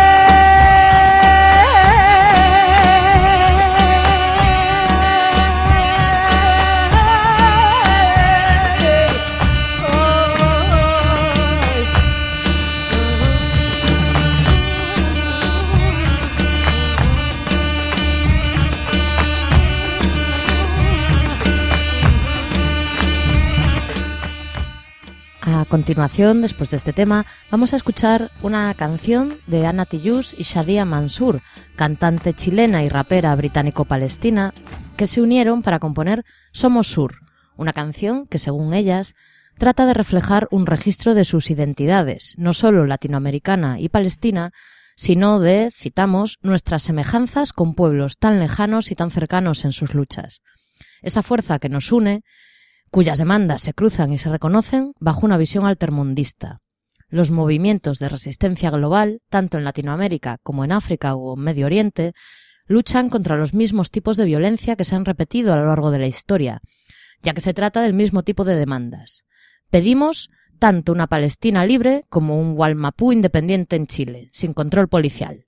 A continuación, después de este tema, vamos a escuchar una canción de Anna Tillús y Shadia Mansour, cantante chilena y rapera británico-palestina, que se unieron para componer Somos Sur, una canción que, según ellas, trata de reflejar un registro de sus identidades, no solo latinoamericana y palestina, sino de, citamos, nuestras semejanzas con pueblos tan lejanos y tan cercanos en sus luchas. Esa fuerza que nos une, cuyas demandas se cruzan y se reconocen bajo una visión altermundista. Los movimientos de resistencia global, tanto en Latinoamérica como en África o Medio Oriente, luchan contra los mismos tipos de violencia que se han repetido a lo largo de la historia, ya que se trata del mismo tipo de demandas. Pedimos tanto una Palestina libre como un Gualmapú independiente en Chile, sin control policial.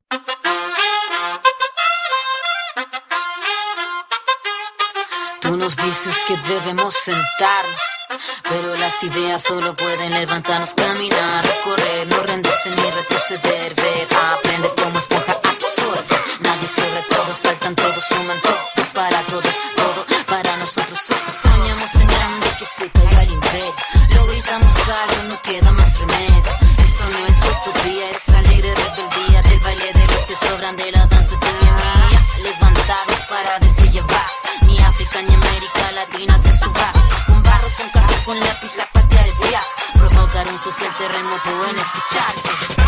Tú nos dices que debemos sentarnos, pero las ideas solo pueden levantarnos, caminar, recorrer, no rendirse ni retroceder, ver, aprender como esponja absorbe. Nadie sobre todos, faltan todos, suman todos para todos, todo para nosotros. Soñamos en grande que se caiga el imperio, lo gritamos algo, no queda más remedio. Esto no es utopía, es alegre rebeldía del baile de los que sobran de la danza tuya y mía. Levantarnos para decir ya basta. Ni África ni América Latina se suba. Con barro, con casco, con lápiz a patear el fiasco. Provocar un social terremoto en este charco.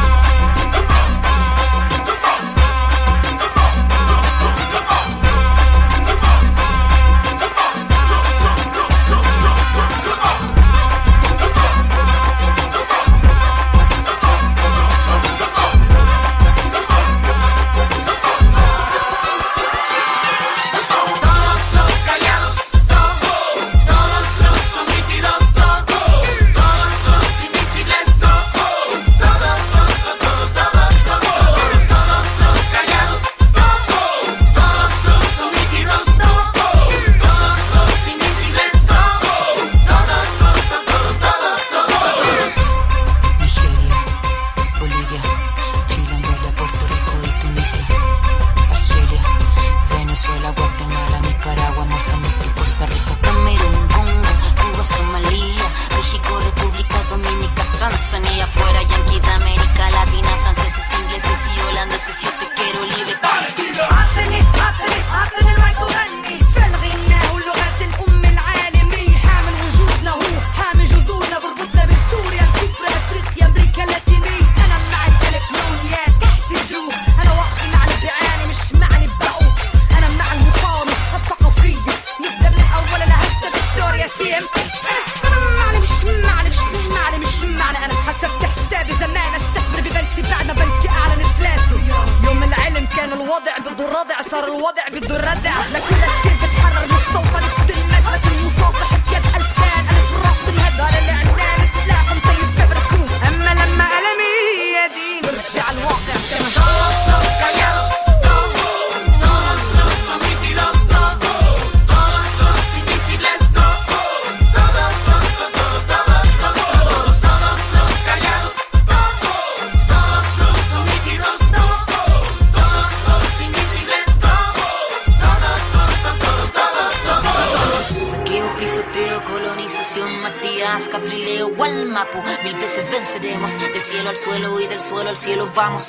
Al cielo vamos.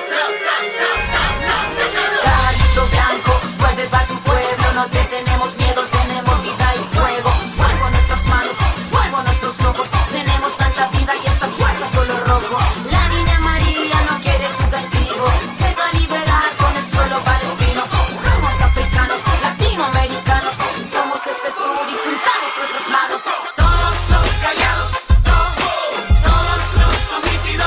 Caldito blanco, vuelve pa' tu pueblo. No te tenemos miedo, tenemos vida y fuego. Fuego en nuestras manos, fuego en nuestros ojos. Tenemos tanta vida y esta fuerza color rojo. La niña María no quiere tu castigo. Se va a liberar con el suelo palestino. Somos africanos, latinoamericanos. Somos este sur y juntamos nuestras manos. Todos los callados, todos los sometidos.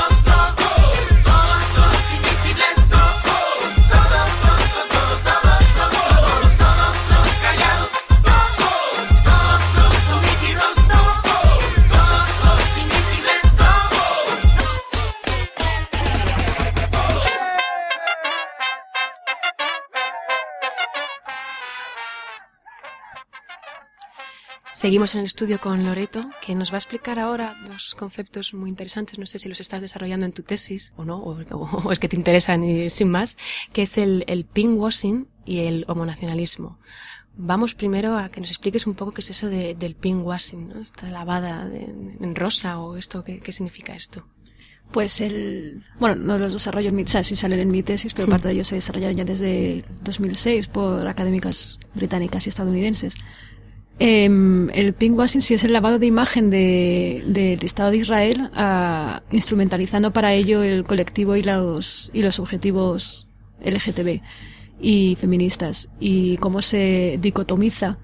Seguimos en el estudio con Loreto, que nos va a explicar ahora dos conceptos muy interesantes. No sé si los estás desarrollando en tu tesis o no, o es que te interesan y sin más, que es el pinkwashing y el homonacionalismo. vamos primero a que nos expliques un poco qué es eso del pinkwashing, ¿no? Esta lavada en rosa, o esto, ¿qué significa esto? Pues no los desarrollos, sí salen en mi tesis, pero parte de ellos se desarrollaron ya desde 2006 por académicas británicas y estadounidenses. El pinkwashing sí es el lavado de imagen del Estado de Israel, instrumentalizando para ello el colectivo y los objetivos LGTB y feministas, y cómo se dicotomiza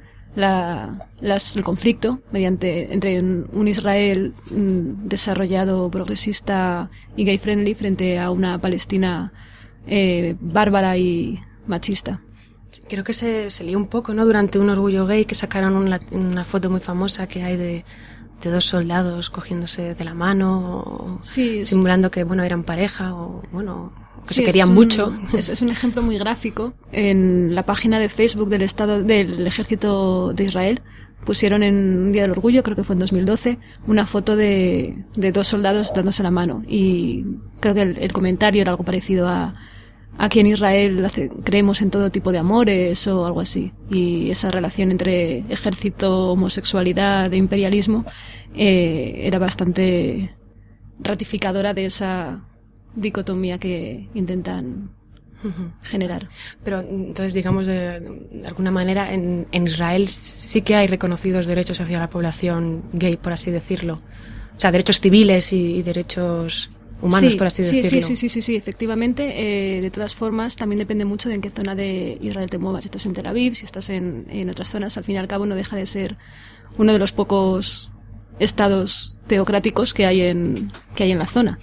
el conflicto entre un Israel desarrollado, progresista y gay friendly frente a una Palestina bárbara y machista. Creo que se lió un poco, ¿no? Durante un orgullo gay, que sacaron una foto muy famosa que hay de dos soldados cogiéndose de la mano, simulando que eran pareja, o que se querían mucho. Es un ejemplo muy gráfico. En la página de Facebook del Ejército de Israel pusieron en un Día del Orgullo, creo que fue en 2012, una foto de dos soldados dándose la mano, y creo que el comentario era algo parecido a aquí en Israel creemos en todo tipo de amores o algo así, y esa relación entre ejército, homosexualidad e imperialismo era bastante ratificadora de esa dicotomía que intentan generar. Pero entonces, digamos, de alguna manera en Israel sí que hay reconocidos derechos hacia la población gay, por así decirlo, o sea, derechos civiles y derechos humanos, por así decirlo. Sí, efectivamente. De todas formas, también depende mucho de en qué zona de Israel te muevas. Si estás en Tel Aviv, si estás en otras zonas, al fin y al cabo no deja de ser uno de los pocos estados teocráticos que hay en la zona.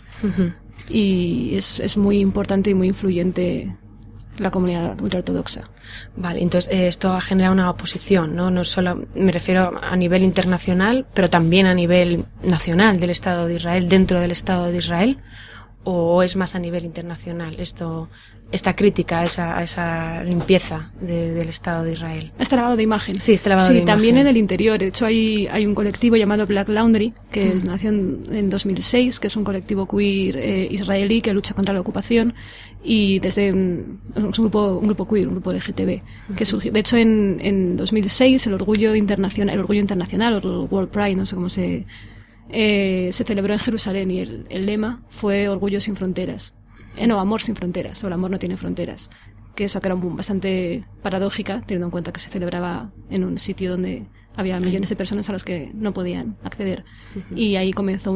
Y es muy importante y muy influyente la comunidad ultraortodoxa. Vale, entonces esto ha generado una oposición, ¿no? No solo, me refiero a nivel internacional, pero también a nivel nacional del Estado de Israel, dentro del Estado de Israel, o es más a nivel internacional esta crítica a esa limpieza del Estado de Israel. Este lavado de imagen. Sí, este lavado de imagen. Sí, también en el interior. De hecho, hay un colectivo llamado Black Laundry, que nació en 2006, que es un colectivo queer israelí que lucha contra la ocupación, y desde un grupo queer, un grupo LGTB, que surgió. De hecho, en 2006 el orgullo internacional, o el World Pride, no sé cómo se celebró en Jerusalén, y el lema fue Orgullo sin fronteras. Amor sin fronteras, o el amor no tiene fronteras, que eso era bastante paradójica, teniendo en cuenta que se celebraba en un sitio donde había millones de personas a las que no podían acceder. Y ahí comenzó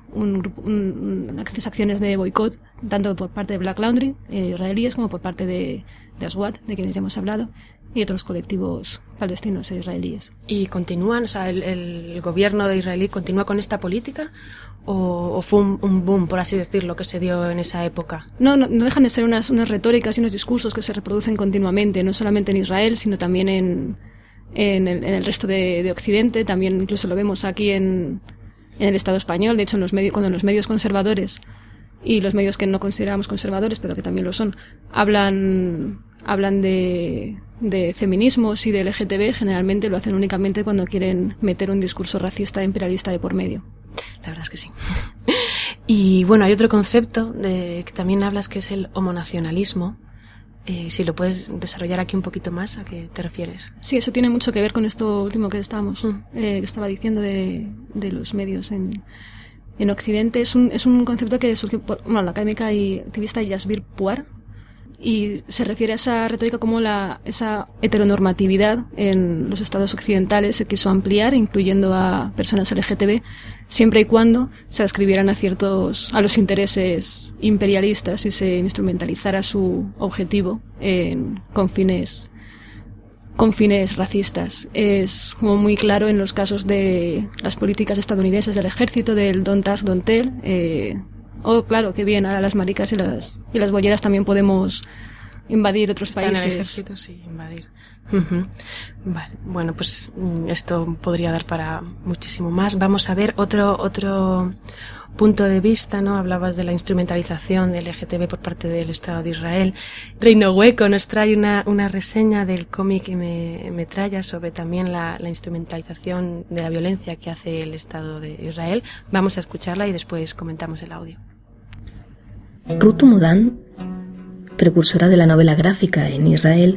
unas acciones de boicot, tanto por parte de Black Laundry, israelíes, como por parte de Aswad, de quienes ya hemos hablado, y otros colectivos palestinos e israelíes. ¿Y continúan, o sea, el gobierno de Israel continúa con esta política? ¿O fue un boom, por así decirlo, que se dio en esa época? No dejan de ser unas retóricas y unos discursos que se reproducen continuamente, no solamente en Israel, sino también en el resto de Occidente. También incluso lo vemos aquí en el Estado español. De hecho, cuando los medios conservadores y los medios que no consideramos conservadores, pero que también lo son, hablan de feminismos y de LGTB, generalmente lo hacen únicamente cuando quieren meter un discurso racista e imperialista de por medio. La verdad es que sí. Y bueno, hay otro concepto que también hablas, que es el homonacionalismo. Si lo puedes desarrollar aquí un poquito más, ¿a qué te refieres? Sí, eso tiene mucho que ver con esto último que estaba diciendo de los medios en Occidente. Es un concepto que surgió por la académica y activista Yasbir Puar, y se refiere a esa retórica como esa heteronormatividad en los estados occidentales se quiso ampliar, incluyendo a personas LGTB, siempre y cuando se adscribieran a los intereses imperialistas y se instrumentalizara su objetivo con fines racistas. Es como muy claro en los casos de las políticas estadounidenses del ejército, del Don't Ask, Don't Tell. Claro, que bien, ahora las maricas y las bolleras también podemos invadir otros países. En el ejército, sí, invadir. Vale, bueno, pues esto podría dar para muchísimo más. Vamos a ver otro punto de vista, ¿no? Hablabas de la instrumentalización del LGTB por parte del Estado de Israel. Reino Hueco nos trae una reseña del cómic Metralla sobre también la instrumentalización de la violencia que hace el Estado de Israel. Vamos a escucharla y después comentamos el audio. Ruth Modan, precursora de la novela gráfica en Israel,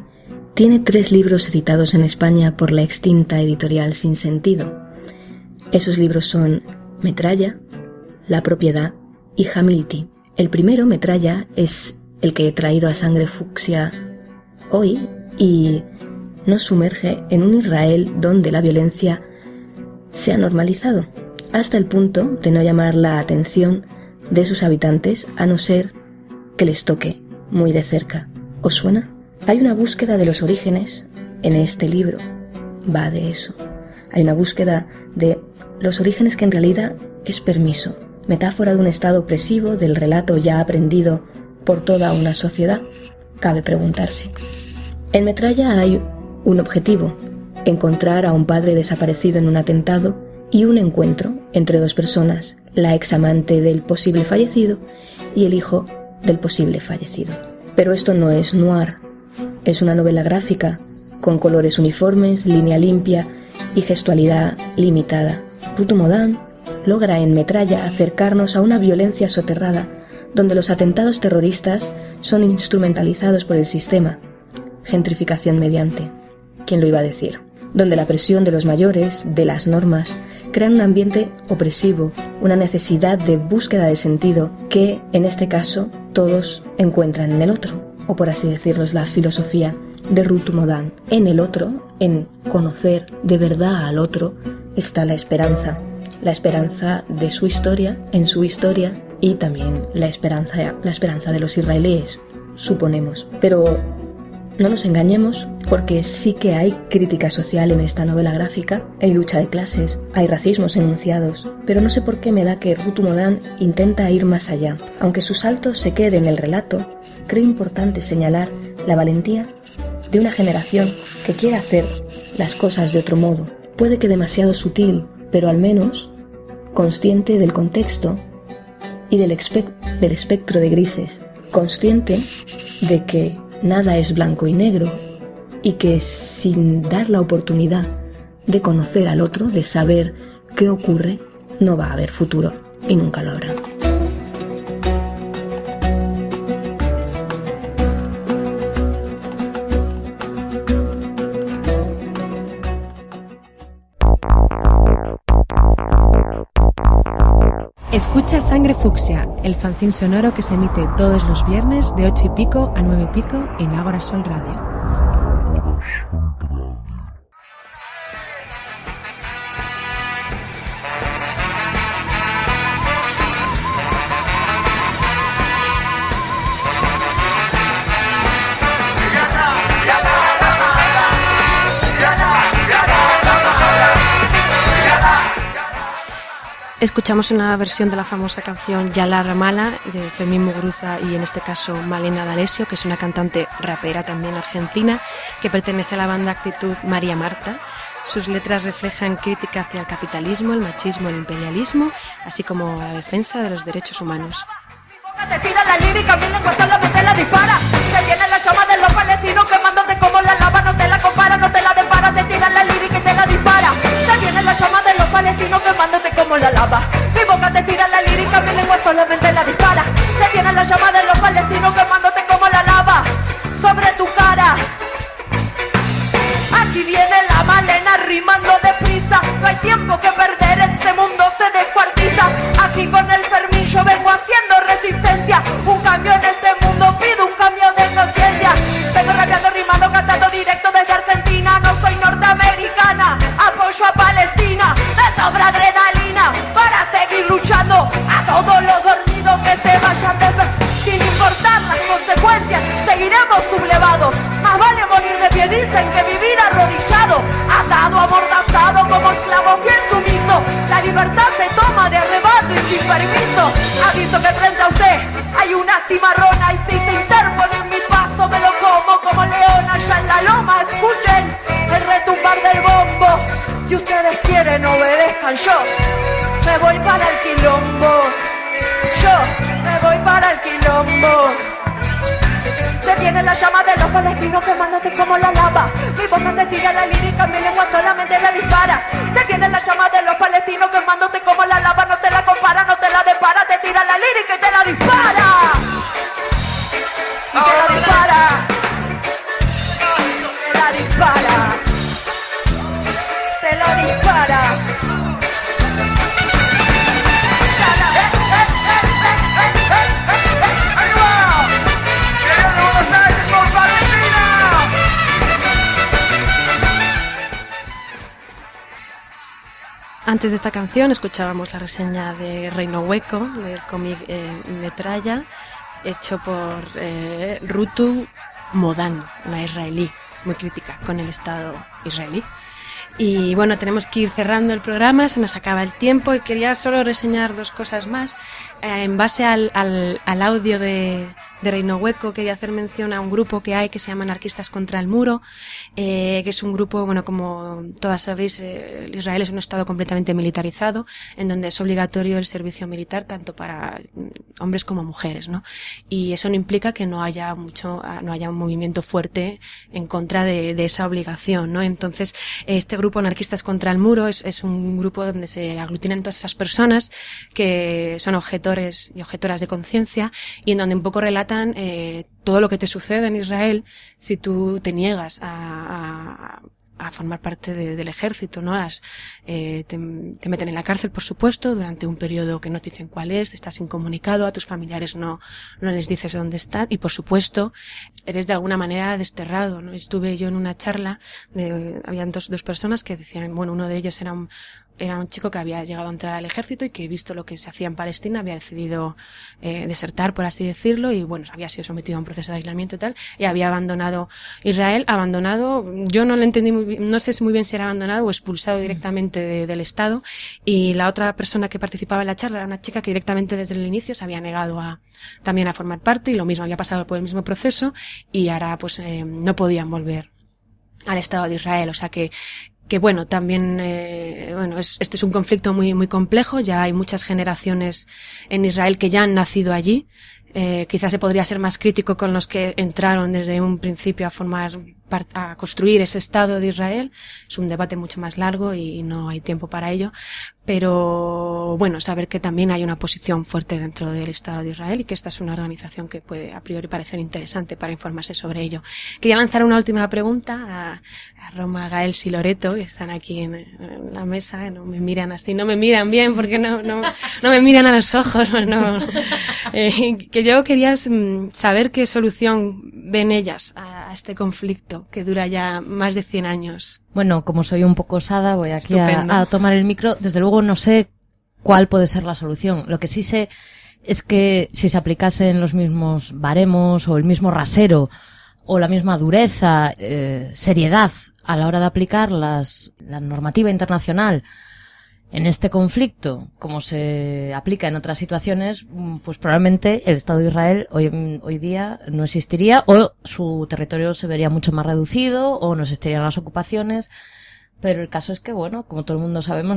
tiene 3 libros editados en España por la extinta editorial Sin Sentido. Esos libros son Metralla, La Propiedad y Jamilti. El primero, Metralla, es el que he traído a Sangre Fucsia hoy y nos sumerge en un Israel donde la violencia se ha normalizado, hasta el punto de no llamar la atención de sus habitantes a no ser que les toque muy de cerca. ¿Os suena? Hay una búsqueda de los orígenes en este libro. Va de eso. Hay una búsqueda de los orígenes que en realidad es permiso, metáfora de un estado opresivo, del relato ya aprendido por toda una sociedad. Cabe preguntarse. En Metralla hay un objetivo: encontrar a un padre desaparecido en un atentado y un encuentro entre 2 personas, la examante del posible fallecido y el hijo del posible fallecido. Pero esto no es noir, es una novela gráfica con colores uniformes, línea limpia y gestualidad limitada. Rutu Modan logra en Metralla acercarnos a una violencia soterrada donde los atentados terroristas son instrumentalizados por el sistema, gentrificación mediante. ¿Quién lo iba a decir? Donde la presión de los mayores, de las normas, crean un ambiente opresivo, una necesidad de búsqueda de sentido que, en este caso, todos encuentran en el otro, o por así decirlo, es la filosofía de Rutu Modan. En el otro, en conocer de verdad al otro, está la esperanza de su historia, en su historia, y también la esperanza de los israelíes, suponemos. Pero no nos engañemos, porque sí que hay crítica social en esta novela gráfica, hay lucha de clases, hay racismos enunciados, pero no sé por qué me da que Rutu Modan intenta ir más allá. Aunque su salto se quede en el relato, creo importante señalar la valentía de una generación que quiere hacer las cosas de otro modo. Puede que demasiado sutil, pero al menos consciente del contexto y del espectro de grises, consciente de que nada es blanco y negro y que sin dar la oportunidad de conocer al otro, de saber qué ocurre, no va a haber futuro y nunca lo habrá. Escucha Sangre Fucsia, el fanzín sonoro que se emite todos los viernes de 8 y pico a 9 y pico en Ágora Sol Radio. Escuchamos una versión de la famosa canción Yala Ramala de Fermín Muguruza y en este caso Malena D'Alessio, que es una cantante rapera también argentina que pertenece a la banda Actitud María Marta. Sus letras reflejan crítica hacia el capitalismo, el machismo, el imperialismo, así como la defensa de los derechos humanos. Te tira la lírica, mi lengua solamente la dispara. Se viene la llama de los palestinos quemándote como la lava. No te la compara, no te la depara. Te tira la lírica y te la dispara. Se viene la llama de los palestinos quemándote como la lava. Mi boca te tira la lírica, mi lengua solamente la dispara. Se viene la llama de los palestinos quemándote como la lava. Sobre tu cara. Aquí viene la Malena rimando deprisa. No hay tiempo que perder, este mundo se descuartiza. Aquí con el Fermín yo vengo haciendo resistencia. Un cambio en este mundo, pido un cambio de conciencia. Vengo rapeando, rimando, cantando directo desde Argentina. No soy norteamericana, apoyo a Palestina. Me sobra adrenalina para seguir luchando. A todos los dormidos que se vayan sin importar las consecuencias, seguiremos sublevados. Más vale morir de pie, dicen, que vivir arrodillado. Atado, amordazado, como esclavo fiel sumiso. La libertad se toma de arrebato y sin permiso. Aviso que frente a usted hay una cimarrona. Y si se interpone en mi paso me lo como leona. Allá en la loma escuchen el retumbar del bombo. Si ustedes quieren obedezcan, yo me voy para el quilombo. Yo me voy para el quilombo. Se viene la llama de los palestinos quemándote como la lava. Mi boca te tira la lírica, mi lengua solamente la dispara. Se viene la llama de los palestinos quemándote como la lava. No te la compara, no te la depara. Te tira la lírica y te la dispara. Y te la dispara. Antes de esta canción escuchábamos la reseña de Reino Hueco, del cómic Metralla, hecho por Rutu Modan, una israelí, muy crítica con el Estado israelí. Y bueno, tenemos que ir cerrando el programa, se nos acaba el tiempo y quería solo reseñar 2 cosas más. En base al audio de Reino Hueco, quería hacer mención a un grupo que hay que se llama Anarquistas contra el Muro, que es un grupo, bueno, como todas sabréis, Israel es un estado completamente militarizado, en donde es obligatorio el servicio militar tanto para hombres como mujeres, ¿no? Y eso no implica que no haya un movimiento fuerte en contra de esa obligación, ¿no? Entonces, este grupo Anarquistas contra el Muro es un grupo donde se aglutinan todas esas personas que son objetores y objetoras de conciencia y en donde un poco relatan todo lo que te sucede en Israel si tú te niegas a formar parte del ejército, ¿no? Te meten en la cárcel, por supuesto, durante un periodo que no te dicen cuál es, estás incomunicado, a tus familiares no les dices dónde están y, por supuesto, eres de alguna manera desterrado, ¿no? Estuve yo en una charla habían dos personas que decían, bueno, uno de ellos era un chico que había llegado a entrar al ejército y que, visto lo que se hacía en Palestina, había decidido desertar, por así decirlo, y bueno, había sido sometido a un proceso de aislamiento y tal, y había abandonado Israel, yo no lo entendí muy bien, no sé muy bien si era abandonado o expulsado directamente del Estado, y la otra persona que participaba en la charla era una chica que directamente desde el inicio se había negado también a formar parte, y lo mismo, había pasado por el mismo proceso, y ahora pues no podían volver al Estado de Israel, o sea que bueno, también, este es un conflicto muy, muy complejo, ya hay muchas generaciones en Israel que ya han nacido allí, quizás se podría ser más crítico con los que entraron desde un principio a construir ese Estado de Israel, es un debate mucho más largo y no hay tiempo para ello, pero bueno, saber que también hay una posición fuerte dentro del Estado de Israel y que esta es una organización que puede a priori parecer interesante para informarse sobre ello. Quería lanzar una última pregunta a Roma, Gael y Loreto, que están aquí en la mesa, no me miran así, no me miran bien porque no me miran a los ojos, que yo quería saber qué solución ven ellas a este conflicto que dura ya más de 100 años. Bueno, como soy un poco osada, voy aquí a tomar el micro. Desde luego no sé cuál puede ser la solución. Lo que sí sé es que si se aplicasen los mismos baremos o el mismo rasero o la misma dureza, seriedad a la hora de aplicar la normativa internacional en este conflicto, como se aplica en otras situaciones, pues probablemente el Estado de Israel hoy día no existiría, o su territorio se vería mucho más reducido, o no existirían las ocupaciones. Pero el caso es que, bueno, como todo el mundo sabemos,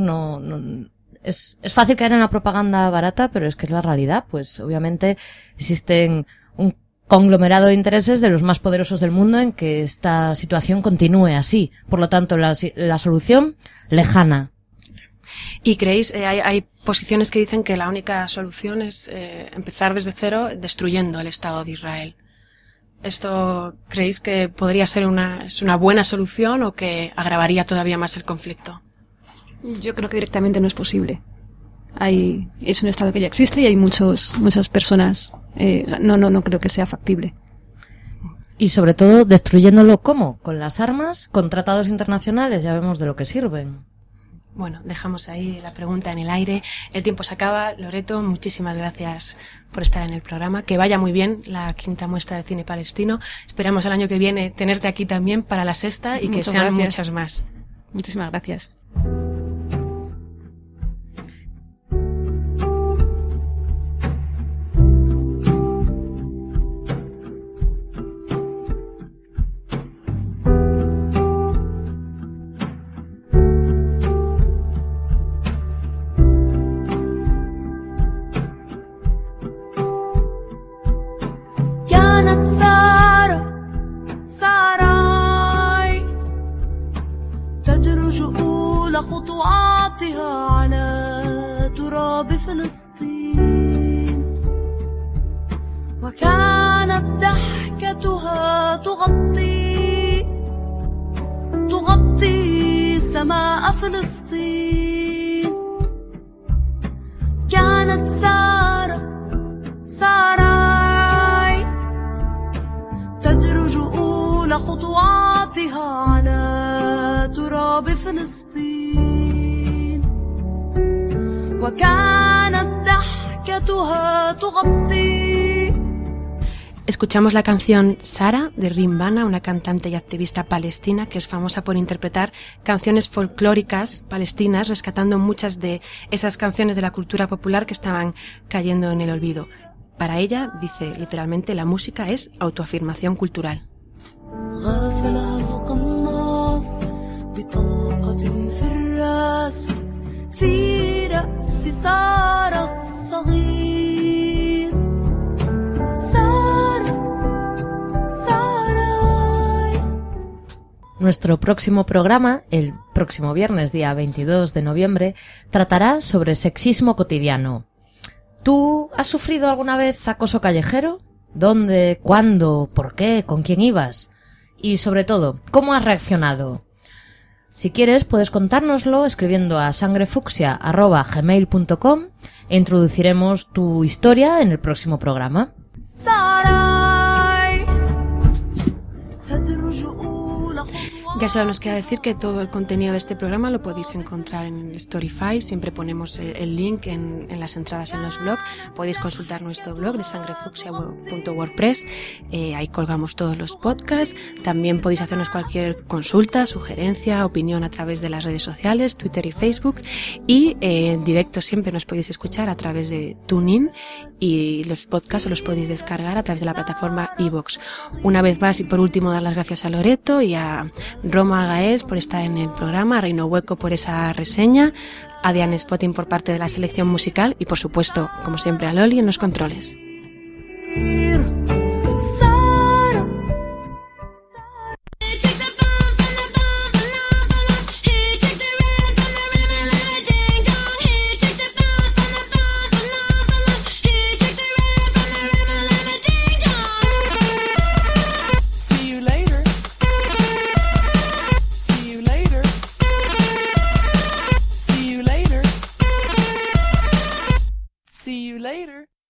es fácil caer en la propaganda barata, pero es que es la realidad. Pues obviamente existen un conglomerado de intereses de los más poderosos del mundo en que esta situación continúe así. Por lo tanto, la solución lejana. ¿Y creéis, hay posiciones que dicen que la única solución es empezar desde cero destruyendo el Estado de Israel? ¿Esto creéis que podría ser una buena solución o que agravaría todavía más el conflicto? Yo creo que directamente no es posible. Es un Estado que ya existe y hay muchas personas. No creo que sea factible. Y sobre todo destruyéndolo, ¿cómo? Con las armas, con tratados internacionales, ya vemos de lo que sirven. Bueno, dejamos ahí la pregunta en el aire. El tiempo se acaba. Loreto, muchísimas gracias por estar en el programa. Que vaya muy bien la 5ª muestra de cine palestino. Esperamos el año que viene tenerte aquí también para la 6ª y que sean muchas más. Muchísimas gracias. خطواتها على تراب فلسطين وكانت ضحكتها تغطي سماء فلسطين كانت ساراي تدرج أولى خطواتها على تراب فلسطين وكانت ضحكتها تغطي. Escuchamos la canción Sara de Rim Bana, una cantante y activista palestina que es famosa por interpretar canciones folclóricas palestinas, rescatando muchas de esas canciones de la cultura popular que estaban cayendo en el olvido. Para ella, dice literalmente, la música es autoafirmación cultural. Nuestro próximo programa, el próximo viernes, día 22 de noviembre, tratará sobre sexismo cotidiano. ¿Tú has sufrido alguna vez acoso callejero? ¿Dónde? ¿Cuándo? ¿Por qué? ¿Con quién ibas? Y sobre todo, ¿cómo has reaccionado? Si quieres, puedes contárnoslo escribiendo a sangrefucsia@gmail.com e introduciremos tu historia en el próximo programa. Ya solo nos queda decir que todo el contenido de este programa lo podéis encontrar en Storyfy. Siempre ponemos el link en las entradas en los blogs. Podéis consultar nuestro blog de sangrefucsia.wordpress. Ahí colgamos todos los podcasts. También podéis hacernos cualquier consulta, sugerencia, opinión a través de las redes sociales, Twitter y Facebook. Y en directo siempre nos podéis escuchar a través de TuneIn, y los podcasts los podéis descargar a través de la plataforma iVoox. Una vez más y por último, dar las gracias a Loreto y a Roma Gaes por estar en el programa, a Reino Hueco por esa reseña, a Diane Spotting por parte de la selección musical y por supuesto, como siempre, a Loli en los controles. See you later.